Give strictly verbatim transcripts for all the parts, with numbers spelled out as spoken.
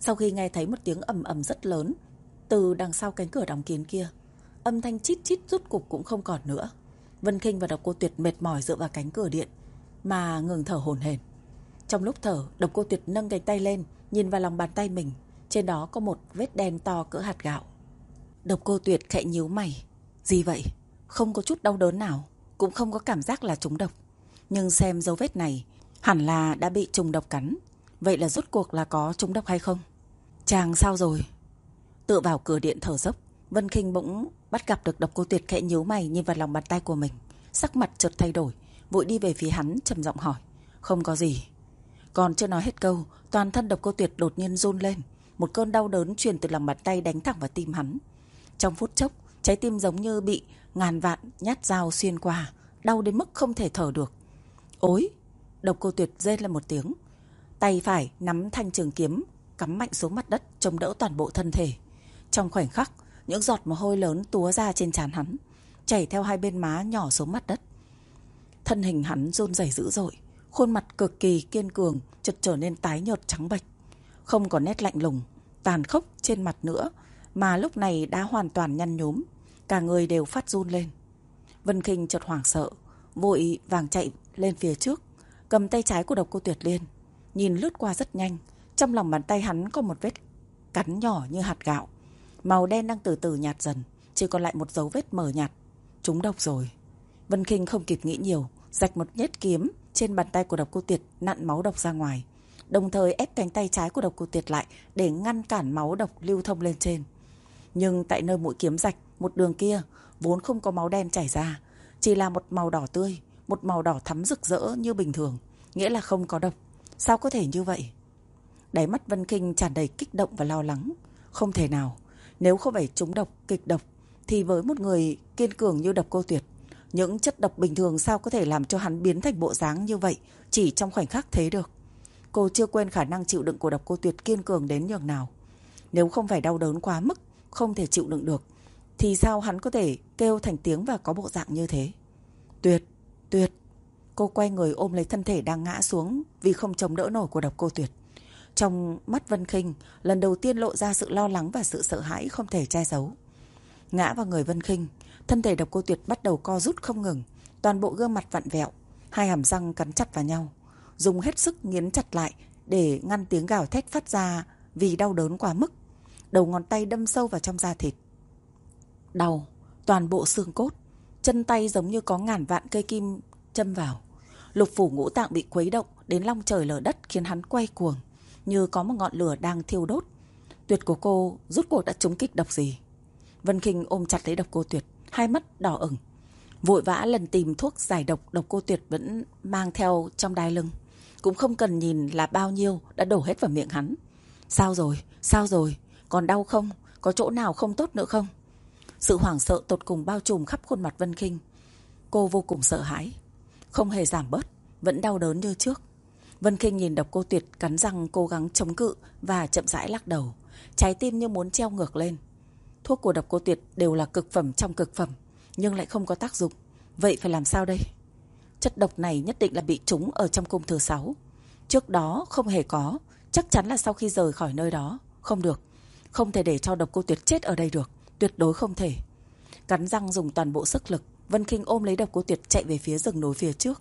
Sau khi nghe thấy một tiếng ầm ầm rất lớn từ đằng sau cánh cửa đóng kín kia, âm thanh chít chít rút cục cũng không còn nữa. Vân Khinh và Độc Cô Tuyệt mệt mỏi dựa vào cánh cửa điện mà ngừng thở hổn hển. Trong lúc thở, Độc Cô Tuyệt nâng cánh tay lên, nhìn vào lòng bàn tay mình, trên đó có một vết đen to cỡ hạt gạo. Độc Cô Tuyệt khẽ nhíu mày. Gì vậy? Không có chút đau đớn nào, cũng không có cảm giác là trúng độc. Nhưng xem dấu vết này, hẳn là đã bị trùng độc cắn. Vậy là rốt cuộc là có trúng độc hay không? Chàng sao rồi? Tựa vào cửa điện thở dốc, Vân Khinh bỗng bắt gặp được Độc Cô Tuyệt khẽ nhíu mày nhìn vào lòng bàn tay của mình. Sắc mặt chợt thay đổi, vội đi về phía hắn trầm giọng hỏi. Không có gì. Còn chưa nói hết câu, toàn thân Độc Cô Tuyệt đột nhiên run lên. Một cơn đau đớn truyền từ lòng bàn tay đánh thẳng vào tim hắn. Trong phút chốc, trái tim giống như bị ngàn vạn nhát dao xuyên qua, đau đến mức không thể thở được. Ối! Độc Cô Tuyệt rên lên một tiếng. Tay phải nắm thanh trường kiếm cắm mạnh xuống mặt đất, chống đỡ toàn bộ thân thể. Trong khoảnh khắc, những giọt mồ hôi lớn túa ra trên trán hắn, chảy theo hai bên má nhỏ xuống mặt đất. Thân hình hắn run rẩy dữ dội, khuôn mặt cực kỳ kiên cường chợt trở nên tái nhợt trắng bệch, không còn nét lạnh lùng, tàn khốc trên mặt nữa, mà lúc này đã hoàn toàn nhăn nhúm, cả người đều phát run lên. Vân Khinh chợt hoảng sợ, vội vàng chạy lên phía trước, cầm tay trái của Độc Cô Tuyệt lên, nhìn lướt qua rất nhanh. Trong lòng bàn tay hắn có một vết cắn nhỏ như hạt gạo, màu đen đang từ từ nhạt dần, chỉ còn lại một dấu vết mờ nhạt. Trúng độc rồi. Vân Khinh không kịp nghĩ nhiều, rạch một nhát kiếm trên bàn tay của Độc Cô Tuyệt, nặn máu độc ra ngoài, đồng thời ép cánh tay trái của Độc Cô Tuyệt lại để ngăn cản máu độc lưu thông lên trên. Nhưng tại nơi mũi kiếm rạch, một đường kia vốn không có máu đen chảy ra, chỉ là một màu đỏ tươi, một màu đỏ thắm rực rỡ như bình thường, nghĩa là không có độc. Sao có thể như vậy? Đáy mắt Vân Khinh tràn đầy kích động và lo lắng. Không thể nào, nếu không phải trúng độc, kịch độc, thì với một người kiên cường như Độc Cô Tuyệt, những chất độc bình thường sao có thể làm cho hắn biến thành bộ dáng như vậy chỉ trong khoảnh khắc thế được. Cô chưa quên khả năng chịu đựng của Độc Cô Tuyệt kiên cường đến nhường nào. Nếu không phải đau đớn quá mức, không thể chịu đựng được, thì sao hắn có thể kêu thành tiếng và có bộ dạng như thế? Tuyệt, Tuyệt. Cô quay người ôm lấy thân thể đang ngã xuống vì không chống đỡ nổi của Độc Cô Tuyệt. Trong mắt Vân Khinh lần đầu tiên lộ ra sự lo lắng và sự sợ hãi không thể che giấu. Ngã vào người Vân Khinh, thân thể Độc Cô Tuyệt bắt đầu co rút không ngừng, toàn bộ gương mặt vặn vẹo, hai hàm răng cắn chặt vào nhau, dùng hết sức nghiến chặt lại để ngăn tiếng gào thét phát ra vì đau đớn quá mức. Đầu ngón tay đâm sâu vào trong da thịt, đau toàn bộ xương cốt, chân tay giống như có ngàn vạn cây kim châm vào. Lục phủ ngũ tạng bị khuấy động đến long trời lở đất, khiến hắn quay cuồng như có một ngọn lửa đang thiêu đốt. Tuyệt của cô rút cuộc đã trúng kích độc gì? Vân Khinh ôm chặt lấy Độc Cô Tuyệt, hai mắt đỏ ửng, vội vã lần tìm thuốc giải độc. Độc Cô Tuyệt vẫn mang theo trong đai lưng, cũng không cần nhìn là bao nhiêu đã đổ hết vào miệng hắn. Sao rồi? Sao rồi? Còn đau không? Có chỗ nào không tốt nữa không? Sự hoảng sợ tột cùng bao trùm khắp khuôn mặt Vân Khinh. Cô vô cùng sợ hãi, không hề giảm bớt, vẫn đau đớn như trước. Vân Khinh nhìn Độc Cô Tuyệt cắn răng cố gắng chống cự và chậm rãi lắc đầu, trái tim như muốn treo ngược lên. Thuốc của Độc Cô Tuyệt đều là cực phẩm trong cực phẩm, nhưng lại không có tác dụng. Vậy phải làm sao đây? Chất độc này nhất định là bị trúng ở trong cung thứ sáu. Trước đó không hề có, chắc chắn là sau khi rời khỏi nơi đó. Không được, không thể để cho Độc Cô Tuyệt chết ở đây được, tuyệt đối không thể. Cắn răng dùng toàn bộ sức lực, Vân Khinh ôm lấy Độc Cô Tuyệt chạy về phía rừng núi phía trước.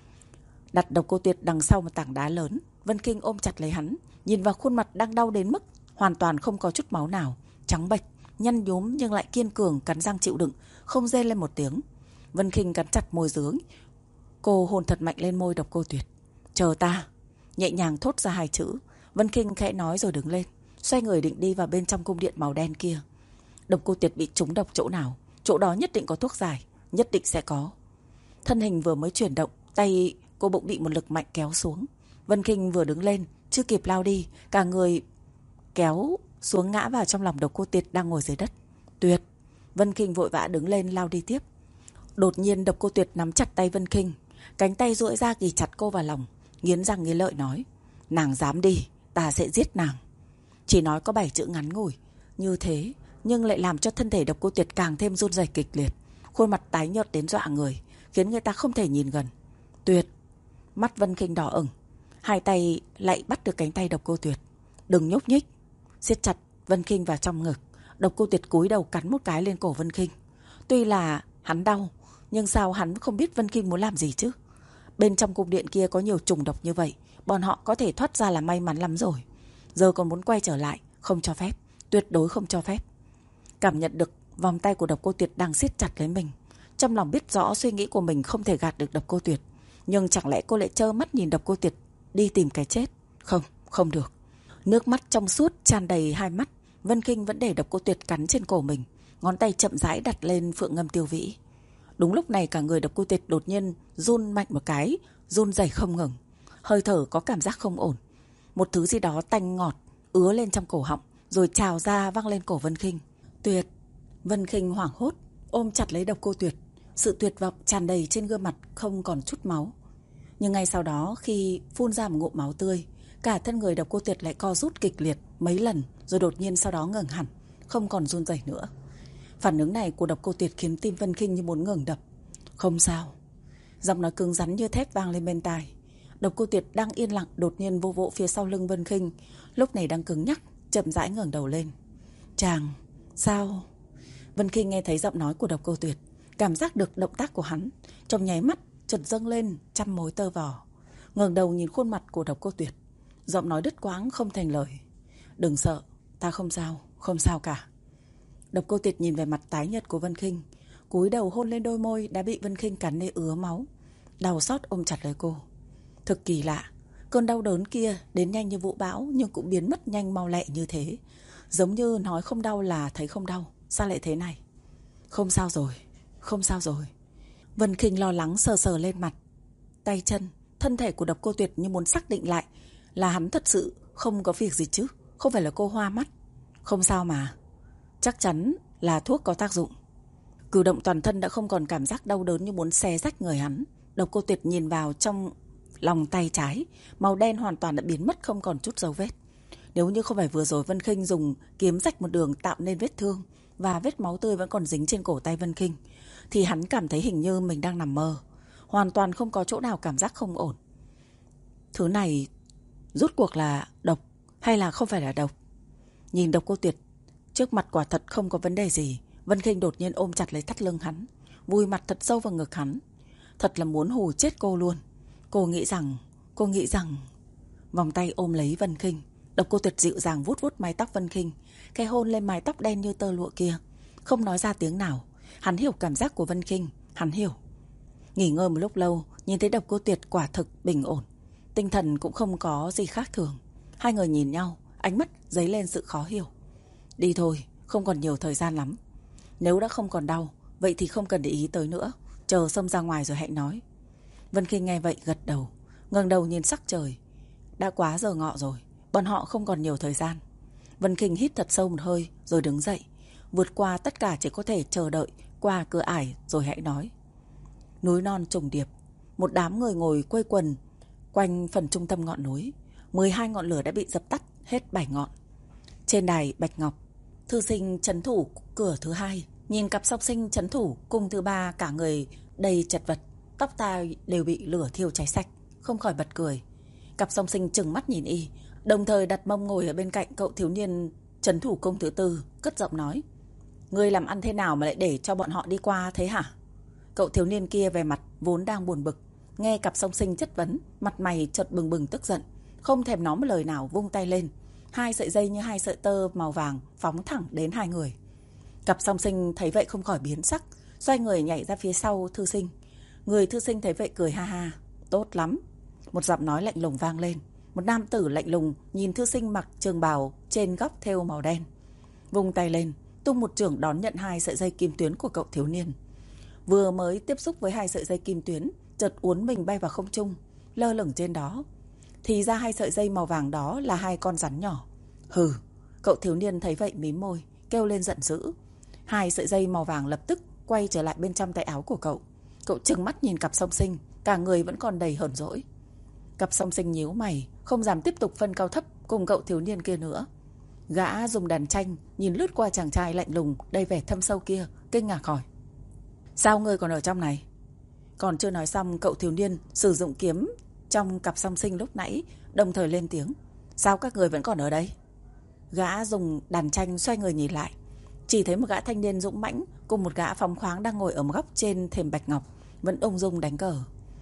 Đặt Độc Cô Tuyệt đằng sau một tảng đá lớn, Vân Khinh ôm chặt lấy hắn, nhìn vào khuôn mặt đang đau đến mức hoàn toàn không có chút máu nào, trắng bệch, nhăn nhúm nhưng lại kiên cường, cắn răng chịu đựng, không rên lên một tiếng. Vân Khinh cắn chặt môi dưới, cô hôn thật mạnh lên môi Độc Cô Tuyệt. Chờ ta. Nhẹ nhàng thốt ra hai chữ, Vân Khinh khẽ nói rồi đứng lên, xoay người định đi vào bên trong cung điện màu đen kia. Độc Cô Tuyệt bị trúng độc chỗ nào, chỗ đó nhất định có thuốc giải, nhất định sẽ có. Thân hình vừa mới chuyển động, tay cô bỗng bị một lực mạnh kéo xuống. Vân Khinh vừa đứng lên, chưa kịp lao đi, cả người kéo xuống ngã vào trong lòng Độc Cô Tuyệt đang ngồi dưới đất. Tuyệt. Vân Khinh vội vã đứng lên lao đi tiếp. Đột nhiên Độc Cô Tuyệt nắm chặt tay Vân Khinh, cánh tay duỗi ra ghì chặt cô vào lòng, nghiến răng nghiến lợi nói: nàng dám đi, ta sẽ giết nàng. Chỉ nói có bảy chữ ngắn ngủi như thế, nhưng lại làm cho thân thể Độc Cô Tuyệt càng thêm run rẩy kịch liệt, khuôn mặt tái nhợt đến dọa người, khiến người ta không thể nhìn gần. Tuyệt. Mắt Vân Khinh đỏ ửng, hai tay lại bắt được cánh tay Độc Cô Tuyệt. Đừng nhúc nhích. siết chặt Vân Kinh vào trong ngực. Độc Cô Tuyệt cúi đầu cắn một cái lên cổ Vân Kinh. Tuy là hắn đau, nhưng sao hắn không biết Vân Kinh muốn làm gì chứ? Bên trong cung điện kia có nhiều trùng độc như vậy, bọn họ có thể thoát ra là may mắn lắm rồi. Giờ còn muốn quay trở lại, không cho phép, tuyệt đối không cho phép. Cảm nhận được vòng tay của Độc Cô Tuyệt đang siết chặt lấy mình, trong lòng biết rõ suy nghĩ của mình không thể gạt được Độc Cô Tuyệt. Nhưng chẳng lẽ cô lại trơ mắt nhìn Độc Cô Tuyệt đi tìm cái chết? Không, không được. Nước mắt trong suốt tràn đầy hai mắt. Vân Kinh vẫn để Độc Cô Tuyệt cắn trên cổ mình, ngón tay chậm rãi đặt lên Phượng Ngâm Tiêu Vĩ. Đúng lúc này cả người Độc Cô Tuyệt đột nhiên run mạnh một cái, run rẩy không ngừng. Hơi thở có cảm giác không ổn. Một thứ gì đó tanh ngọt ứa lên trong cổ họng, rồi trào ra văng lên cổ Vân Kinh. Tuyệt! Vân Kinh hoảng hốt, ôm chặt lấy Độc Cô Tuyệt. Sự tuyệt vọng tràn đầy trên gương mặt, không còn chút máu. Nhưng ngay sau đó, khi phun ra một ngụm máu tươi, cả thân người Độc Cô Tuyệt lại co rút kịch liệt mấy lần, rồi đột nhiên sau đó ngừng hẳn, không còn run rẩy nữa. Phản ứng này của Độc Cô Tuyệt khiến tim Vân Kinh như muốn ngừng đập. Không sao. Giọng nói cứng rắn như thép vang lên bên tai. Độc Cô Tuyệt đang yên lặng đột nhiên vô vỗ phía sau lưng Vân Kinh, lúc này đang cứng nhắc, chậm rãi ngẩng đầu lên. Chàng, sao? Vân Kinh nghe thấy giọng nói của Độc Cô Tuyệt, cảm giác được động tác của hắn, trong nháy mắt chợt dâng lên trăm mối tơ vò. Ngẩng đầu nhìn khuôn mặt của Độc Cô Tuyệt, giọng nói đứt quãng không thành lời. Đừng sợ, ta không sao, không sao cả. Độc Cô Tuyệt nhìn về mặt tái nhợt của Vân Kinh, cúi đầu hôn lên đôi môi đã bị Vân Kinh cắn đến ứa máu, đau xót ôm chặt lấy cô. Thực kỳ lạ, cơn đau đớn kia đến nhanh như vũ bão nhưng cũng biến mất nhanh mau lẹ như thế. Giống như nói không đau là thấy không đau. Sao lại thế này? Không sao rồi, không sao rồi. Vân Kinh lo lắng sờ sờ lên mặt, tay chân, thân thể của Độc Cô Tuyệt như muốn xác định lại là hắn thật sự không có việc gì chứ, không phải là cô hoa mắt. Không sao mà, chắc chắn là thuốc có tác dụng. Cử động toàn thân đã không còn cảm giác đau đớn như muốn xé rách người hắn. Độc Cô Tuyệt nhìn vào trong lòng tay trái, màu đen hoàn toàn đã biến mất, không còn chút dấu vết. Nếu như không phải vừa rồi Vân Kinh dùng kiếm rạch một đường tạo nên vết thương và vết máu tươi vẫn còn dính trên cổ tay Vân Kinh, thì hắn cảm thấy hình như mình đang nằm mơ, hoàn toàn không có chỗ nào cảm giác không ổn. Thứ này rốt cuộc là độc hay là không phải là độc? Nhìn Độc Cô Tuyệt trước mặt quả thật không có vấn đề gì, Vân Kinh đột nhiên ôm chặt lấy thắt lưng hắn, vùi mặt thật sâu vào ngực hắn. Thật là muốn hù chết cô luôn. Cô nghĩ rằng, cô nghĩ rằng vòng tay ôm lấy Vân Kinh, Độc Cô Tuyệt dịu dàng vuốt vuốt mái tóc Vân Kinh, cái hôn lên mái tóc đen như tơ lụa kia, không nói ra tiếng nào. Hắn hiểu cảm giác của Vân Kinh, hắn hiểu. Nghỉ ngơi một lúc lâu, nhìn thấy Độc Cô Tuyệt quả thực bình ổn, tinh thần cũng không có gì khác thường. Hai người nhìn nhau, ánh mắt dấy lên sự khó hiểu. Đi thôi, không còn nhiều thời gian lắm. Nếu đã không còn đau, vậy thì không cần để ý tới nữa, chờ xông ra ngoài rồi hãy nói. Vân Kinh nghe vậy gật đầu, ngẩng đầu nhìn sắc trời. Đã quá giờ ngọ rồi, bọn họ không còn nhiều thời gian. Vân Kinh hít thật sâu một hơi rồi đứng dậy, vượt qua tất cả chỉ có thể chờ đợi qua cửa ải rồi hãy nói. Núi non trùng điệp, một đám người ngồi quây quần quanh phần trung tâm ngọn núi. mười hai ngọn lửa đã bị dập tắt hết bảy ngọn. Trên đài Bạch Ngọc, thư sinh trấn thủ cửa thứ hai nhìn cặp song sinh trấn thủ cung thứ ba, cả người đầy chật vật, tóc tai đều bị lửa thiêu cháy sạch, không khỏi bật cười. Cặp song sinh trừng mắt nhìn y, đồng thời đặt mông ngồi ở bên cạnh cậu thiếu niên trấn thủ cung thứ tư, cất giọng nói. Ngươi làm ăn thế nào mà lại để cho bọn họ đi qua thế hả? Cậu thiếu niên kia về mặt vốn đang buồn bực, nghe cặp song sinh chất vấn, mặt mày chợt bừng bừng tức giận, không thèm nói một lời nào, vung tay lên. Hai sợi dây như hai sợi tơ màu vàng phóng thẳng đến hai người. Cặp song sinh thấy vậy không khỏi biến sắc, xoay người nhảy ra phía sau thư sinh. Người thư sinh thấy vậy cười ha ha. Tốt lắm. Một giọng nói lạnh lùng vang lên. Một nam tử lạnh lùng nhìn thư sinh mặc trường bào trên góc thêu màu đen, vung tay lên, tung một chưởng đón nhận hai sợi dây kim tuyến của cậu thiếu niên. Vừa mới tiếp xúc với hai sợi dây kim tuyến, chợt uốn mình bay vào không trung, lơ lửng trên đó. Thì ra hai sợi dây màu vàng đó là hai con rắn nhỏ. Hừ. Cậu thiếu niên thấy vậy mím môi, kêu lên giận dữ. Hai sợi dây màu vàng lập tức quay trở lại bên trong tay áo của cậu. Cậu trừng mắt nhìn cặp song sinh, cả người vẫn còn đầy hờn dỗi. Cặp song sinh nhíu mày, không dám tiếp tục phân cao thấp cùng cậu thiếu niên kia nữa. Gã dùng đàn tranh nhìn lướt qua chàng trai lạnh lùng đầy vẻ thâm sâu kia, kinh ngạc hỏi. Sao ngươi còn ở trong này? Còn chưa nói xong, cậu thiếu niên sử dụng kiếm trong cặp song sinh lúc nãy đồng thời lên tiếng. Sao các người vẫn còn ở đây? Gã dùng đàn tranh xoay người nhìn lại, chỉ thấy một gã thanh niên dũng mãnh cùng một gã phóng khoáng đang ngồi ở một góc trên thềm bạch ngọc, vẫn ung dung đánh cờ.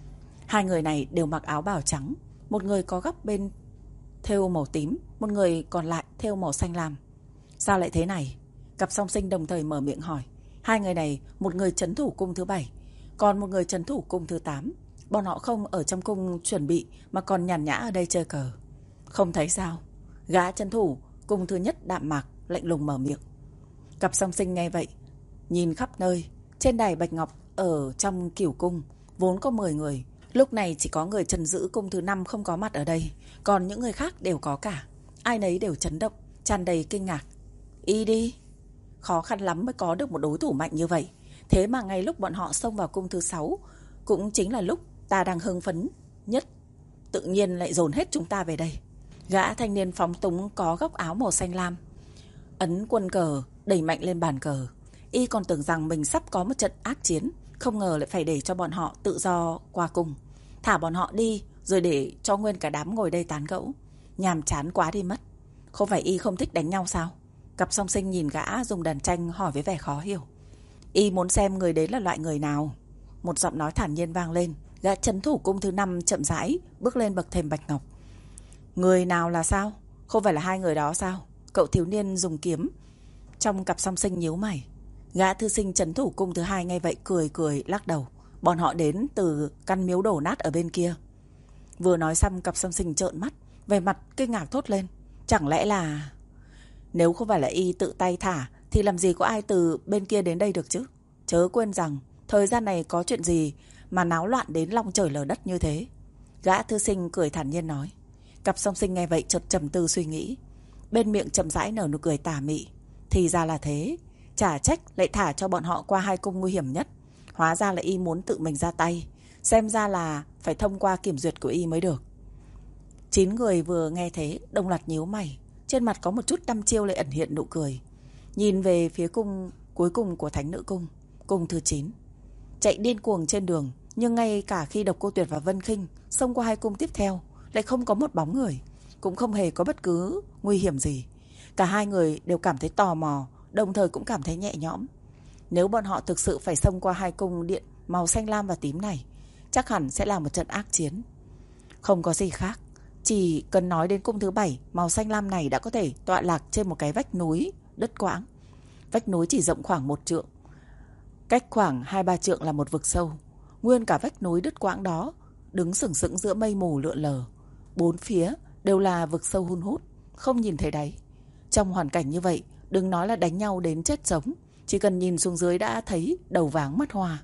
Hai người này đều mặc áo bào trắng, một người có góc bên thêu màu tím, một người còn lại thêu màu xanh lam. Sao lại thế này? Cặp song sinh đồng thời mở miệng hỏi. Hai người này, một người trấn thủ cung thứ bảy, còn một người trấn thủ cung thứ tám. Bọn họ không ở trong cung chuẩn bị mà còn nhàn nhã ở đây chơi cờ. Không thấy sao? Gã trấn thủ cung thứ nhất đạm mạc lạnh lùng mở miệng. Cặp song sinh nghe vậy, nhìn khắp nơi. Trên đài bạch ngọc ở trong Cửu cung vốn có mười người, lúc này chỉ có người trấn giữ cung thứ năm không có mặt ở đây, còn những người khác đều có cả. Ai nấy đều chấn động, tràn đầy kinh ngạc. Y đi, khó khăn lắm mới có được một đối thủ mạnh như vậy. Thế mà ngay lúc bọn họ xông vào cung thứ sáu, cũng chính là lúc ta đang hưng phấn nhất, tự nhiên lại dồn hết chúng ta về đây. Gã thanh niên phóng túng có góc áo màu xanh lam ấn quân cờ đẩy mạnh lên bàn cờ. Y còn tưởng rằng mình sắp có một trận ác chiến, không ngờ lại phải để cho bọn họ tự do qua cung. Thả bọn họ đi rồi để cho nguyên cả đám ngồi đây tán gẫu. Nhàm chán quá đi mất. Không phải Y không thích đánh nhau sao? Cặp song sinh nhìn gã dùng đàn tranh hỏi với vẻ khó hiểu. Y muốn xem người đấy là loại người nào. Một giọng nói thản nhiên vang lên. Gã trấn thủ cung thứ năm chậm rãi bước lên bậc thềm bạch ngọc. Người nào là sao? Không phải là hai người đó sao? Cậu thiếu niên dùng kiếm trong cặp song sinh nhíu mày. Gã thư sinh trấn thủ cung thứ hai nghe vậy cười cười lắc đầu. Bọn họ đến từ căn miếu đổ nát ở bên kia. Vừa nói xong, cặp song sinh trợn mắt, về mặt kinh ngạc thốt lên. Chẳng lẽ là... Nếu không phải là Y tự tay thả thì làm gì có ai từ bên kia đến đây được chứ? Chớ quên rằng thời gian này có chuyện gì mà náo loạn đến long trời lở đất như thế? Gã thư sinh cười thản nhiên nói. Cặp song sinh nghe vậy chợt trầm tư suy nghĩ, bên miệng chậm rãi nở nụ cười tà mị. Thì ra là thế, chả trách lại thả cho bọn họ qua hai cung nguy hiểm nhất. Hóa ra là Y muốn tự mình ra tay, xem ra là phải thông qua kiểm duyệt của Y mới được. Chín người vừa nghe thế đồng loạt nhíu mày, trên mặt có một chút đăm chiêu lại ẩn hiện nụ cười. Nhìn về phía cung cuối cùng của Thánh Nữ Cung, cung thứ chín. Chạy điên cuồng trên đường, nhưng ngay cả khi Độc Cô Tuyệt và Vân Khinh xông qua hai cung tiếp theo, lại không có một bóng người, cũng không hề có bất cứ nguy hiểm gì. Cả hai người đều cảm thấy tò mò, đồng thời cũng cảm thấy nhẹ nhõm. Nếu bọn họ thực sự phải xông qua hai cung điện màu xanh lam và tím này, chắc hẳn sẽ là một trận ác chiến. Không có gì khác, chỉ cần nói đến cung thứ bảy màu xanh lam này đã có thể tọa lạc trên một cái vách núi đứt quãng. Vách núi chỉ rộng khoảng một trượng, cách khoảng hai ba trượng là một vực sâu. Nguyên cả vách núi đứt quãng đó đứng sừng sững giữa mây mù lượn lờ, bốn phía đều là vực sâu hun hút, không nhìn thấy đáy. Trong hoàn cảnh như vậy, đừng nói là đánh nhau đến chết sống, chỉ cần nhìn xuống dưới đã thấy đầu váng mắt hoa.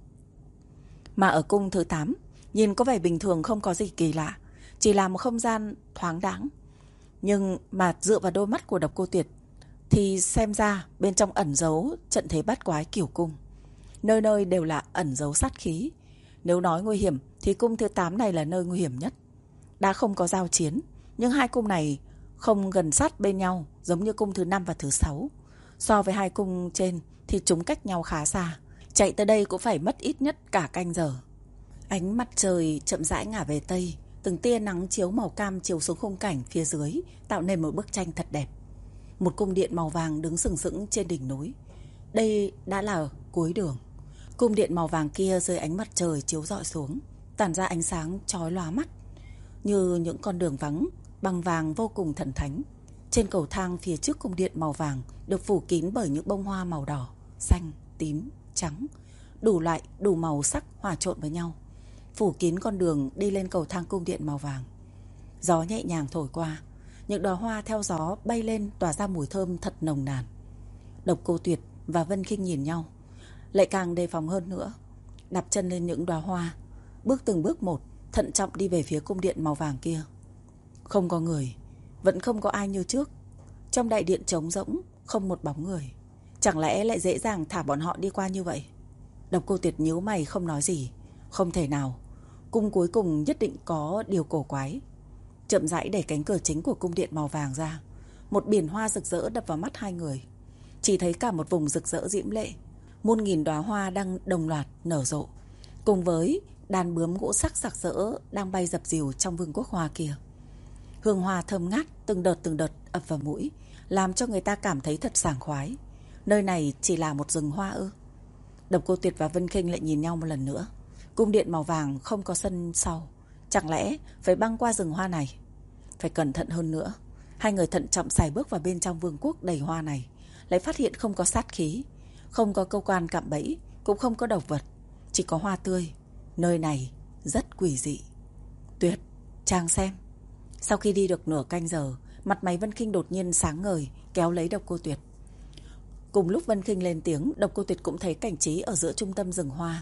Mà ở cung thứ tám, nhìn có vẻ bình thường, không có gì kỳ lạ, chỉ là một không gian thoáng đãng. Nhưng mà dựa vào đôi mắt của Độc Cô Tuyệt thì xem ra bên trong ẩn giấu trận thế bát quái Cửu cung. Nơi nơi đều là ẩn giấu sát khí. Nếu nói nguy hiểm thì cung thứ tám này là nơi nguy hiểm nhất. Đã không có giao chiến, nhưng hai cung này không gần sát bên nhau giống như cung thứ năm và thứ sáu. So với hai cung trên thì chúng cách nhau khá xa. Chạy tới đây cũng phải mất ít nhất cả canh giờ. Ánh mặt trời chậm rãi ngả về Tây, từng tia nắng chiếu màu cam chiếu xuống khung cảnh phía dưới, tạo nên một bức tranh thật đẹp. Một cung điện màu vàng đứng sừng sững trên đỉnh núi. Đây đã là cuối đường. Cung điện màu vàng kia dưới ánh mặt trời chiếu rọi xuống, tản ra ánh sáng chói lóa mắt, như những con đường vắng bằng vàng vô cùng thần thánh. Trên cầu thang phía trước cung điện màu vàng được phủ kín bởi những bông hoa màu đỏ, xanh, tím, trắng, đủ loại, đủ màu sắc hòa trộn với nhau, phủ kín con đường đi lên cầu thang cung điện màu vàng. Gió nhẹ nhàng thổi qua, những đóa hoa theo gió bay lên tỏa ra mùi thơm thật nồng nàn. Độc Cô Tuyệt và Vân Khinh nhìn nhau, lại càng đề phòng hơn nữa, đạp chân lên những đóa hoa, bước từng bước một, thận trọng đi về phía cung điện màu vàng kia. Không có người, vẫn không có ai như trước. Trong đại điện trống rỗng, không một bóng người. Chẳng lẽ lại dễ dàng thả bọn họ đi qua như vậy? Độc Cô Tuyệt nhíu mày không nói gì. Không thể nào, cung cuối cùng nhất định có điều cổ quái. Chậm rãi đẩy cánh cửa chính của cung điện màu vàng ra. Một biển hoa rực rỡ đập vào mắt hai người. Chỉ thấy cả một vùng rực rỡ diễm lệ, muôn nghìn đóa hoa đang đồng loạt nở rộ, cùng với đàn bướm ngũ sắc sặc sỡ đang bay dập dìu trong vương quốc hoa kia. Hương hoa thơm ngát từng đợt từng đợt ập vào mũi, làm cho người ta cảm thấy thật sảng khoái. Nơi này chỉ là một rừng hoa ư? Độc Cô Tuyệt và Vân Khinh lại nhìn nhau một lần nữa. Cung điện màu vàng không có sân sau, chẳng lẽ phải băng qua rừng hoa này? Phải cẩn thận hơn nữa. Hai người thận trọng sải bước vào bên trong vương quốc đầy hoa này, lại phát hiện không có sát khí, không có câu quan cạm bẫy, cũng không có độc vật, chỉ có hoa tươi. Nơi này rất quỷ dị. Tuyệt, chàng xem. Sau khi đi được nửa canh giờ, mặt mày Vân Khinh đột nhiên sáng ngời, kéo lấy Độc Cô Tuyệt. Cùng lúc Vân Khinh lên tiếng, Độc Cô Tuyệt cũng thấy cảnh trí ở giữa trung tâm rừng hoa.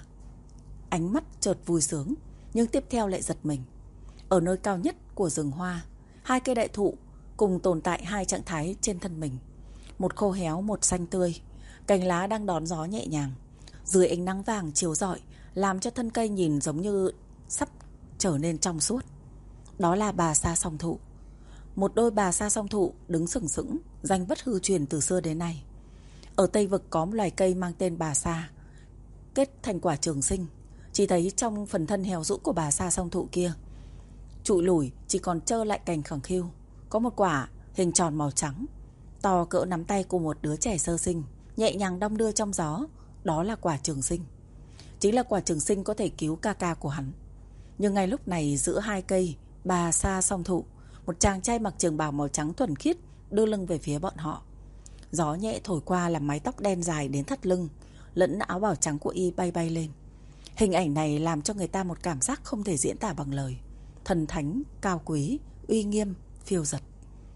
Ánh mắt chợt vui sướng, nhưng tiếp theo lại giật mình. Ở nơi cao nhất của rừng hoa, hai cây đại thụ cùng tồn tại hai trạng thái trên thân mình. Một khô héo, một xanh tươi. Cành lá đang đón gió nhẹ nhàng, dưới ánh nắng vàng chiếu rọi, làm cho thân cây nhìn giống như sắp trở nên trong suốt. Đó là bà sa song thụ. Một đôi bà sa song thụ đứng sừng sững, danh bất hư truyền từ xưa đến nay. Ở Tây Vực có một loài cây mang tên bà sa, kết thành quả trường sinh. Chỉ thấy trong phần thân héo rũ của bà sa song thụ kia, trụi lủi chỉ còn trơ lại cành khẳng khiu, có một quả hình tròn màu trắng, to cỡ nắm tay của một đứa trẻ sơ sinh, nhẹ nhàng đong đưa trong gió. Đó là quả trường sinh. Chính là quả trường sinh có thể cứu ca ca của hắn. Nhưng ngay lúc này, giữa hai cây bà sa song thụ, một chàng trai mặc trường bào màu trắng thuần khiết đưa lưng về phía bọn họ. Gió nhẹ thổi qua làm mái tóc đen dài đến thắt lưng lẫn áo bào trắng của y bay bay lên. Hình ảnh này làm cho người ta một cảm giác không thể diễn tả bằng lời. Thần thánh, cao quý, uy nghiêm, phiêu dật.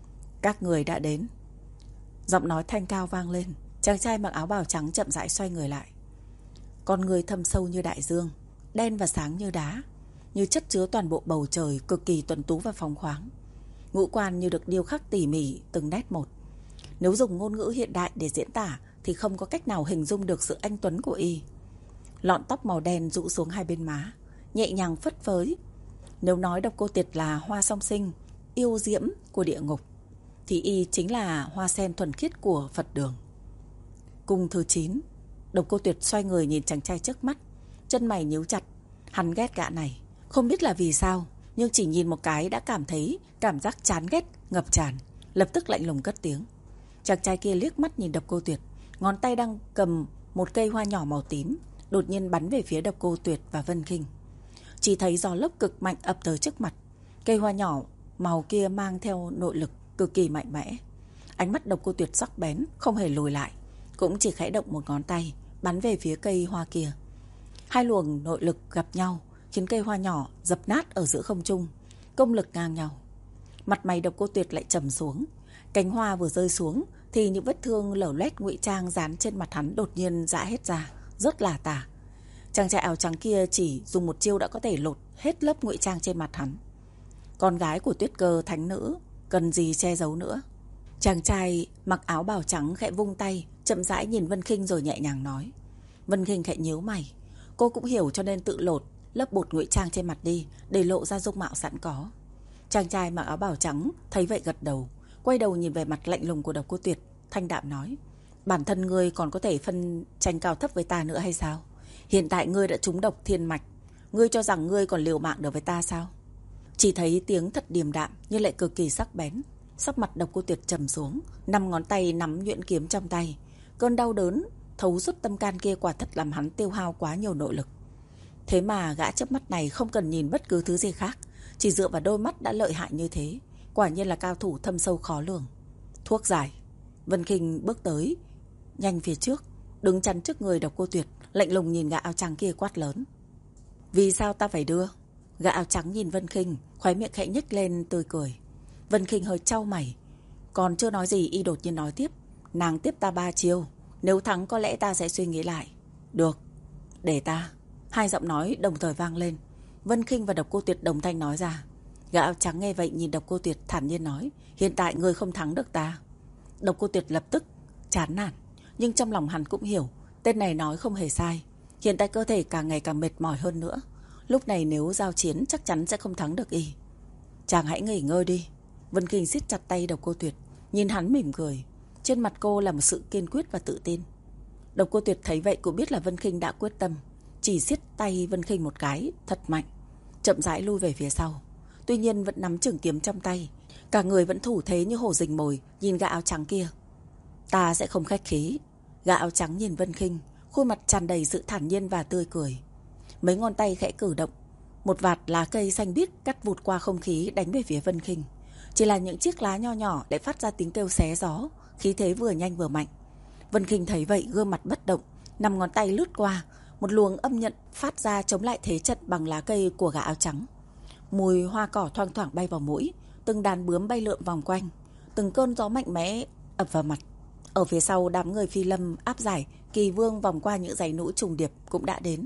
Các người đã đến. Giọng nói thanh cao vang lên. Chàng trai mặc áo bào trắng chậm rãi xoay người lại. Con người thâm sâu như đại dương, đen và sáng như đá, như chất chứa toàn bộ bầu trời, cực kỳ tuấn tú và phóng khoáng. Ngũ quan như được điêu khắc tỉ mỉ từng nét một. Nếu dùng ngôn ngữ hiện đại để diễn tả thì không có cách nào hình dung được sự anh tuấn của y. Lọn tóc màu đen rũ xuống hai bên má, nhẹ nhàng phất phới. Nếu nói Độc Cô Tuyệt là hoa song sinh, yêu diễm của địa ngục, thì y chính là hoa sen thuần khiết của Phật đường. Cung thứ chín. Độc Cô Tuyệt xoay người nhìn chàng trai trước mắt, chân mày nhíu chặt. Hắn ghét gã này, không biết là vì sao, nhưng chỉ nhìn một cái đã cảm thấy cảm giác chán ghét ngập tràn. Lập tức lạnh lùng cất tiếng. Chàng trai kia liếc mắt nhìn Độc Cô Tuyệt, ngón tay đang cầm một cây hoa nhỏ màu tím, đột nhiên bắn về phía Độc Cô Tuyệt và Vân Khinh. Chỉ thấy gió lốc cực mạnh ập tới trước mặt. Cây hoa nhỏ màu kia mang theo nội lực cực kỳ mạnh mẽ. Ánh mắt Độc Cô Tuyệt sắc bén, không hề lùi lại, cũng chỉ khẽ động một ngón tay bắn về phía cây hoa kia. Hai luồng nội lực gặp nhau, khiến cây hoa nhỏ dập nát ở giữa không trung, công lực ngang nhau. Mặt mày Độc Cô Tuyệt lại trầm xuống. Cánh hoa vừa rơi xuống thì những vết thương lở loét ngụy trang dán trên mặt hắn đột nhiên rã hết ra, rất là tả. Chàng trai áo trắng kia chỉ dùng một chiêu đã có thể lột hết lớp ngụy trang trên mặt hắn. Con gái của Tuyết Cơ thánh nữ, cần gì che giấu nữa. Chàng trai mặc áo bào trắng khẽ vung tay, chậm rãi nhìn Vân Khinh rồi nhẹ nhàng nói. Vân Khinh khẽ nhíu mày. Cô cũng hiểu cho nên tự lột lớp bột ngụy trang trên mặt đi, để lộ ra dung mạo sẵn có. Chàng trai mặc áo bào trắng thấy vậy gật đầu, quay đầu nhìn về mặt lạnh lùng của Độc Cô Tuyệt, thanh đạm nói. Bản thân ngươi còn có thể phân tranh cao thấp với ta nữa hay sao? Hiện tại ngươi đã trúng độc thiên mạch, ngươi cho rằng ngươi còn liều mạng được với ta sao? Chỉ thấy tiếng thật điềm đạm nhưng lại cực kỳ sắc bén. Sắc mặt Độc Cô Tuyệt trầm xuống, năm ngón tay nắm nhuyễn kiếm trong tay. Cơn đau đớn thấu suốt tâm can kia quả thật làm hắn tiêu hao quá nhiều nội lực. Thế mà gã chớp mắt này không cần nhìn bất cứ thứ gì khác, chỉ dựa vào đôi mắt đã lợi hại như thế, quả nhiên là cao thủ thâm sâu khó lường. Thuốc giải. Vân Khinh bước tới nhanh phía trước, đứng chắn trước người Độc Cô Tuyệt, lạnh lùng nhìn gã áo trắng kia quát lớn. Vì sao ta phải đưa? Gã áo trắng nhìn Vân Khinh, khóe miệng khẽ nhếch lên tươi cười. Vân Khinh hơi chau mày, còn chưa nói gì y đột nhiên nói tiếp. Nàng tiếp ta ba chiêu, nếu thắng có lẽ ta sẽ suy nghĩ lại. Được, để ta. Hai giọng nói đồng thời vang lên. Vân Khinh và Độc Cô Tuyệt đồng thanh nói ra. Gã áo trắng nghe vậy nhìn Độc Cô Tuyệt thản nhiên nói. Hiện tại ngươi không thắng được ta. Độc Cô Tuyệt lập tức chán nản, nhưng trong lòng hắn cũng hiểu tên này nói không hề sai. Hiện tại cơ thể càng ngày càng mệt mỏi hơn nữa, lúc này nếu giao chiến chắc chắn sẽ không thắng được y. Chàng hãy nghỉ ngơi đi. Vân Khinh siết chặt tay Độc Cô Tuyệt, nhìn hắn mỉm cười. Trên mặt cô là một sự kiên quyết và tự tin. Độc Cô Tuyệt thấy vậy cũng biết là Vân Khinh đã quyết tâm, chỉ siết tay Vân Khinh một cái thật mạnh, chậm rãi lui về phía sau. Tuy nhiên vẫn nắm trường kiếm trong tay, Cả người vẫn thủ thế như hổ rình mồi, nhìn gã áo trắng kia. Ta sẽ không khách khí. Gã áo trắng nhìn Vân Khinh, khuôn mặt tràn đầy sự thản nhiên và tươi cười. Mấy ngón tay khẽ cử động, một vạt lá cây xanh biếc cắt vụt qua không khí đánh về phía Vân Khinh. Chỉ là những chiếc lá nho nhỏ lại phát ra tiếng kêu xé gió, khí thế vừa nhanh vừa mạnh. Vân Khinh thấy vậy gương mặt bất động, năm ngón tay lướt qua, một luồng âm nhận phát ra chống lại thế trận bằng lá cây của gã áo trắng. Mùi hoa cỏ thoang thoảng bay vào mũi, từng đàn bướm bay lượn vòng quanh, từng cơn gió mạnh mẽ ập vào mặt. Ở phía sau, đám người phi lâm áp giải Kỳ Vương vòng qua những dãy núi trùng điệp cũng đã đến.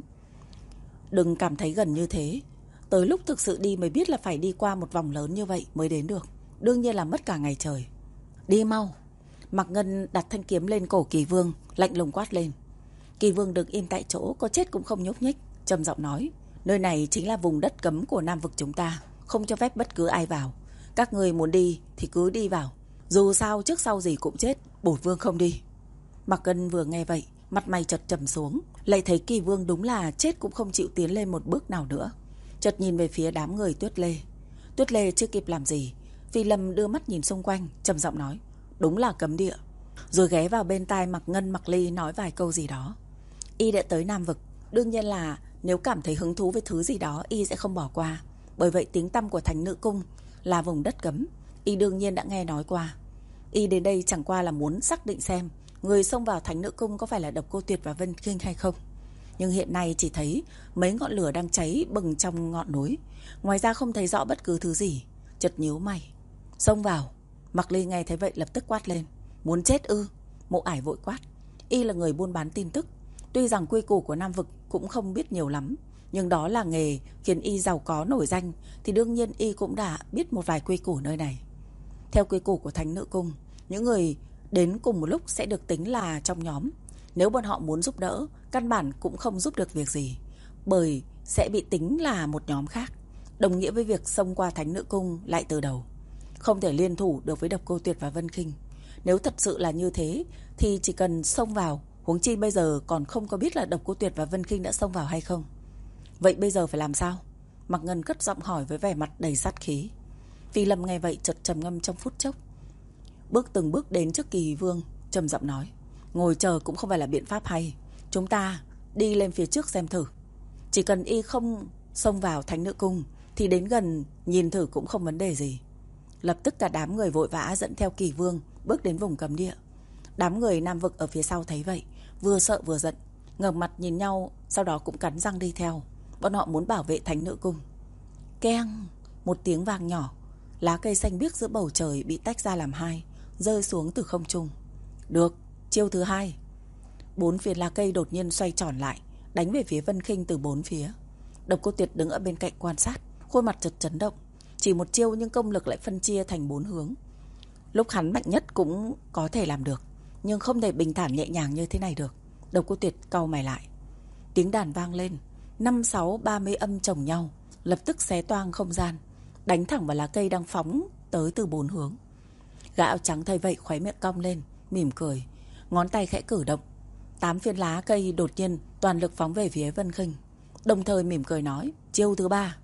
Đừng cảm thấy gần như thế, tới lúc thực sự đi mới biết là phải đi qua một vòng lớn như vậy mới đến được. Đương nhiên là mất cả ngày trời. Đi mau. Mạc Ngân đặt thanh kiếm lên cổ Kỳ Vương, lạnh lùng quát lên. Kỳ Vương đứng im tại chỗ, có chết cũng không nhúc nhích, trầm giọng nói. Nơi này chính là vùng đất cấm của Nam vực chúng ta, không cho phép bất cứ ai vào. Các người muốn đi thì cứ đi vào, dù sao trước sau gì cũng chết, bổn vương không đi. Mạc Ngân vừa nghe vậy, mặt mày chợt trầm xuống, lại thấy Kỳ Vương đúng là chết cũng không chịu tiến lên một bước nào nữa. Chợt nhìn về phía đám người Tuyết Lê. Tuyết Lê chưa kịp làm gì, Phi Lâm đưa mắt nhìn xung quanh, trầm giọng nói. Đúng là cấm địa. Rồi ghé vào bên tai Mạc Ngân Mạc Ly nói vài câu gì đó. Y đã tới Nam vực, đương nhiên là nếu cảm thấy hứng thú với thứ gì đó Y sẽ không bỏ qua. Bởi vậy tiếng tăm của Thánh Nữ Cung là vùng đất cấm, Y đương nhiên đã nghe nói qua. Y đến đây chẳng qua là muốn xác định xem người xông vào Thánh Nữ Cung có phải là Độc Cô Tuyệt và Vân Khinh hay không. Nhưng hiện nay chỉ thấy mấy ngọn lửa đang cháy bừng trong ngọn núi, ngoài ra không thấy rõ bất cứ thứ gì. Chợt nhíu mày. Xông vào. Mạc Ly nghe thấy vậy lập tức quát lên. Muốn chết ư? Mộ Ải vội quát. Y là người buôn bán tin tức, tuy rằng quy củ của Nam vực cũng không biết nhiều lắm, nhưng đó là nghề khiến Y giàu có nổi danh, thì đương nhiên Y cũng đã biết một vài quy củ nơi này. Theo quy củ của Thánh Nữ Cung, những người đến cùng một lúc sẽ được tính là trong nhóm. Nếu bọn họ muốn giúp đỡ, căn bản cũng không giúp được việc gì, bởi sẽ bị tính là một nhóm khác, đồng nghĩa với việc xông qua Thánh Nữ Cung lại từ đầu. Không thể liên thủ được với Độc Cô Tuyệt và Vân Khinh. Nếu thật sự là như thế thì chỉ cần xông vào, huống chi bây giờ còn không có biết là Độc Cô Tuyệt và Vân Khinh đã xông vào hay không. Vậy bây giờ phải làm sao? Mạc Ngân cất giọng hỏi với vẻ mặt đầy sát khí. Phi Lâm nghe vậy chợt trầm ngâm trong phút chốc, bước từng bước đến trước Kỳ Vương, trầm giọng nói. Ngồi chờ cũng không phải là biện pháp hay, chúng ta đi lên phía trước xem thử. Chỉ cần Y không xông vào Thánh Nữ Cung thì đến gần nhìn thử cũng không vấn đề gì. Lập tức cả đám người vội vã dẫn theo Kỳ Vương bước đến vùng cấm địa. Đám người Nam vực ở phía sau thấy vậy, vừa sợ vừa giận, ngẩng mặt nhìn nhau, sau đó cũng cắn răng đi theo. Bọn họ muốn bảo vệ Thánh Nữ Cung. Keng, một tiếng vang nhỏ, lá cây xanh biếc giữa bầu trời bị tách ra làm hai, rơi xuống từ không trung. Được, chiêu thứ hai. Bốn phía lá cây đột nhiên xoay tròn lại, đánh về phía Vân Khinh từ bốn phía. Độc Cô Tuyệt đứng ở bên cạnh quan sát, khuôn mặt chợt chấn động. Chỉ một chiêu nhưng công lực lại phân chia thành bốn hướng. Lúc hắn mạnh nhất cũng có thể làm được, nhưng không thể bình thản nhẹ nhàng như thế này được. Độc Cô Tuyệt cau mày lại. Tiếng đàn vang lên, năm sáu ba mươi âm chồng nhau, lập tức xé toang không gian, đánh thẳng vào lá cây đang phóng tới từ bốn hướng. Gã áo trắng thấy vậy khóe miệng cong lên, mỉm cười, ngón tay khẽ cử động. Tám phiến lá cây đột nhiên toàn lực phóng về phía Vân Khinh, đồng thời mỉm cười nói. Chiêu thứ ba.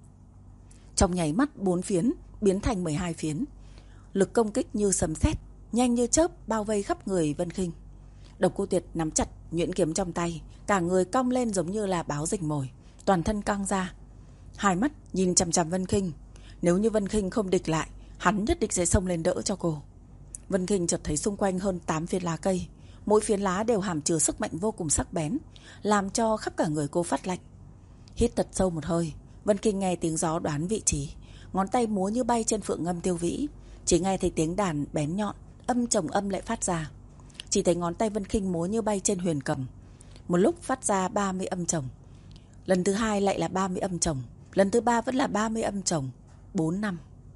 Trong nháy mắt bốn phiến biến thành mười hai phiến, lực công kích như sấm sét, nhanh như chớp bao vây khắp người Vân Khinh. Độc Cô Tuyệt nắm chặt nhuyễn kiếm trong tay, cả người cong lên giống như là báo rình mồi, toàn thân căng ra, hai mắt nhìn chằm chằm Vân Khinh. Nếu như Vân Khinh không địch lại, hắn nhất định sẽ xông lên đỡ cho cô. Vân Khinh chợt thấy xung quanh hơn tám phiến lá cây, mỗi phiến lá đều hàm chứa sức mạnh vô cùng sắc bén, làm cho khắp cả người cô phát lạnh. Hít thật sâu một hơi, Vân Khinh nghe tiếng gió đoán vị trí, ngón tay múa như bay trên phượng ngâm tiêu vĩ. Chỉ nghe thấy tiếng đàn bén nhọn, âm chồng âm lại phát ra. Chỉ thấy ngón tay Vân Khinh múa như bay trên huyền cầm, một lúc phát ra ba mươi âm chồng. Lần thứ hai lại là ba mươi âm chồng, lần thứ ba vẫn là ba mươi âm chồng. Bốn năm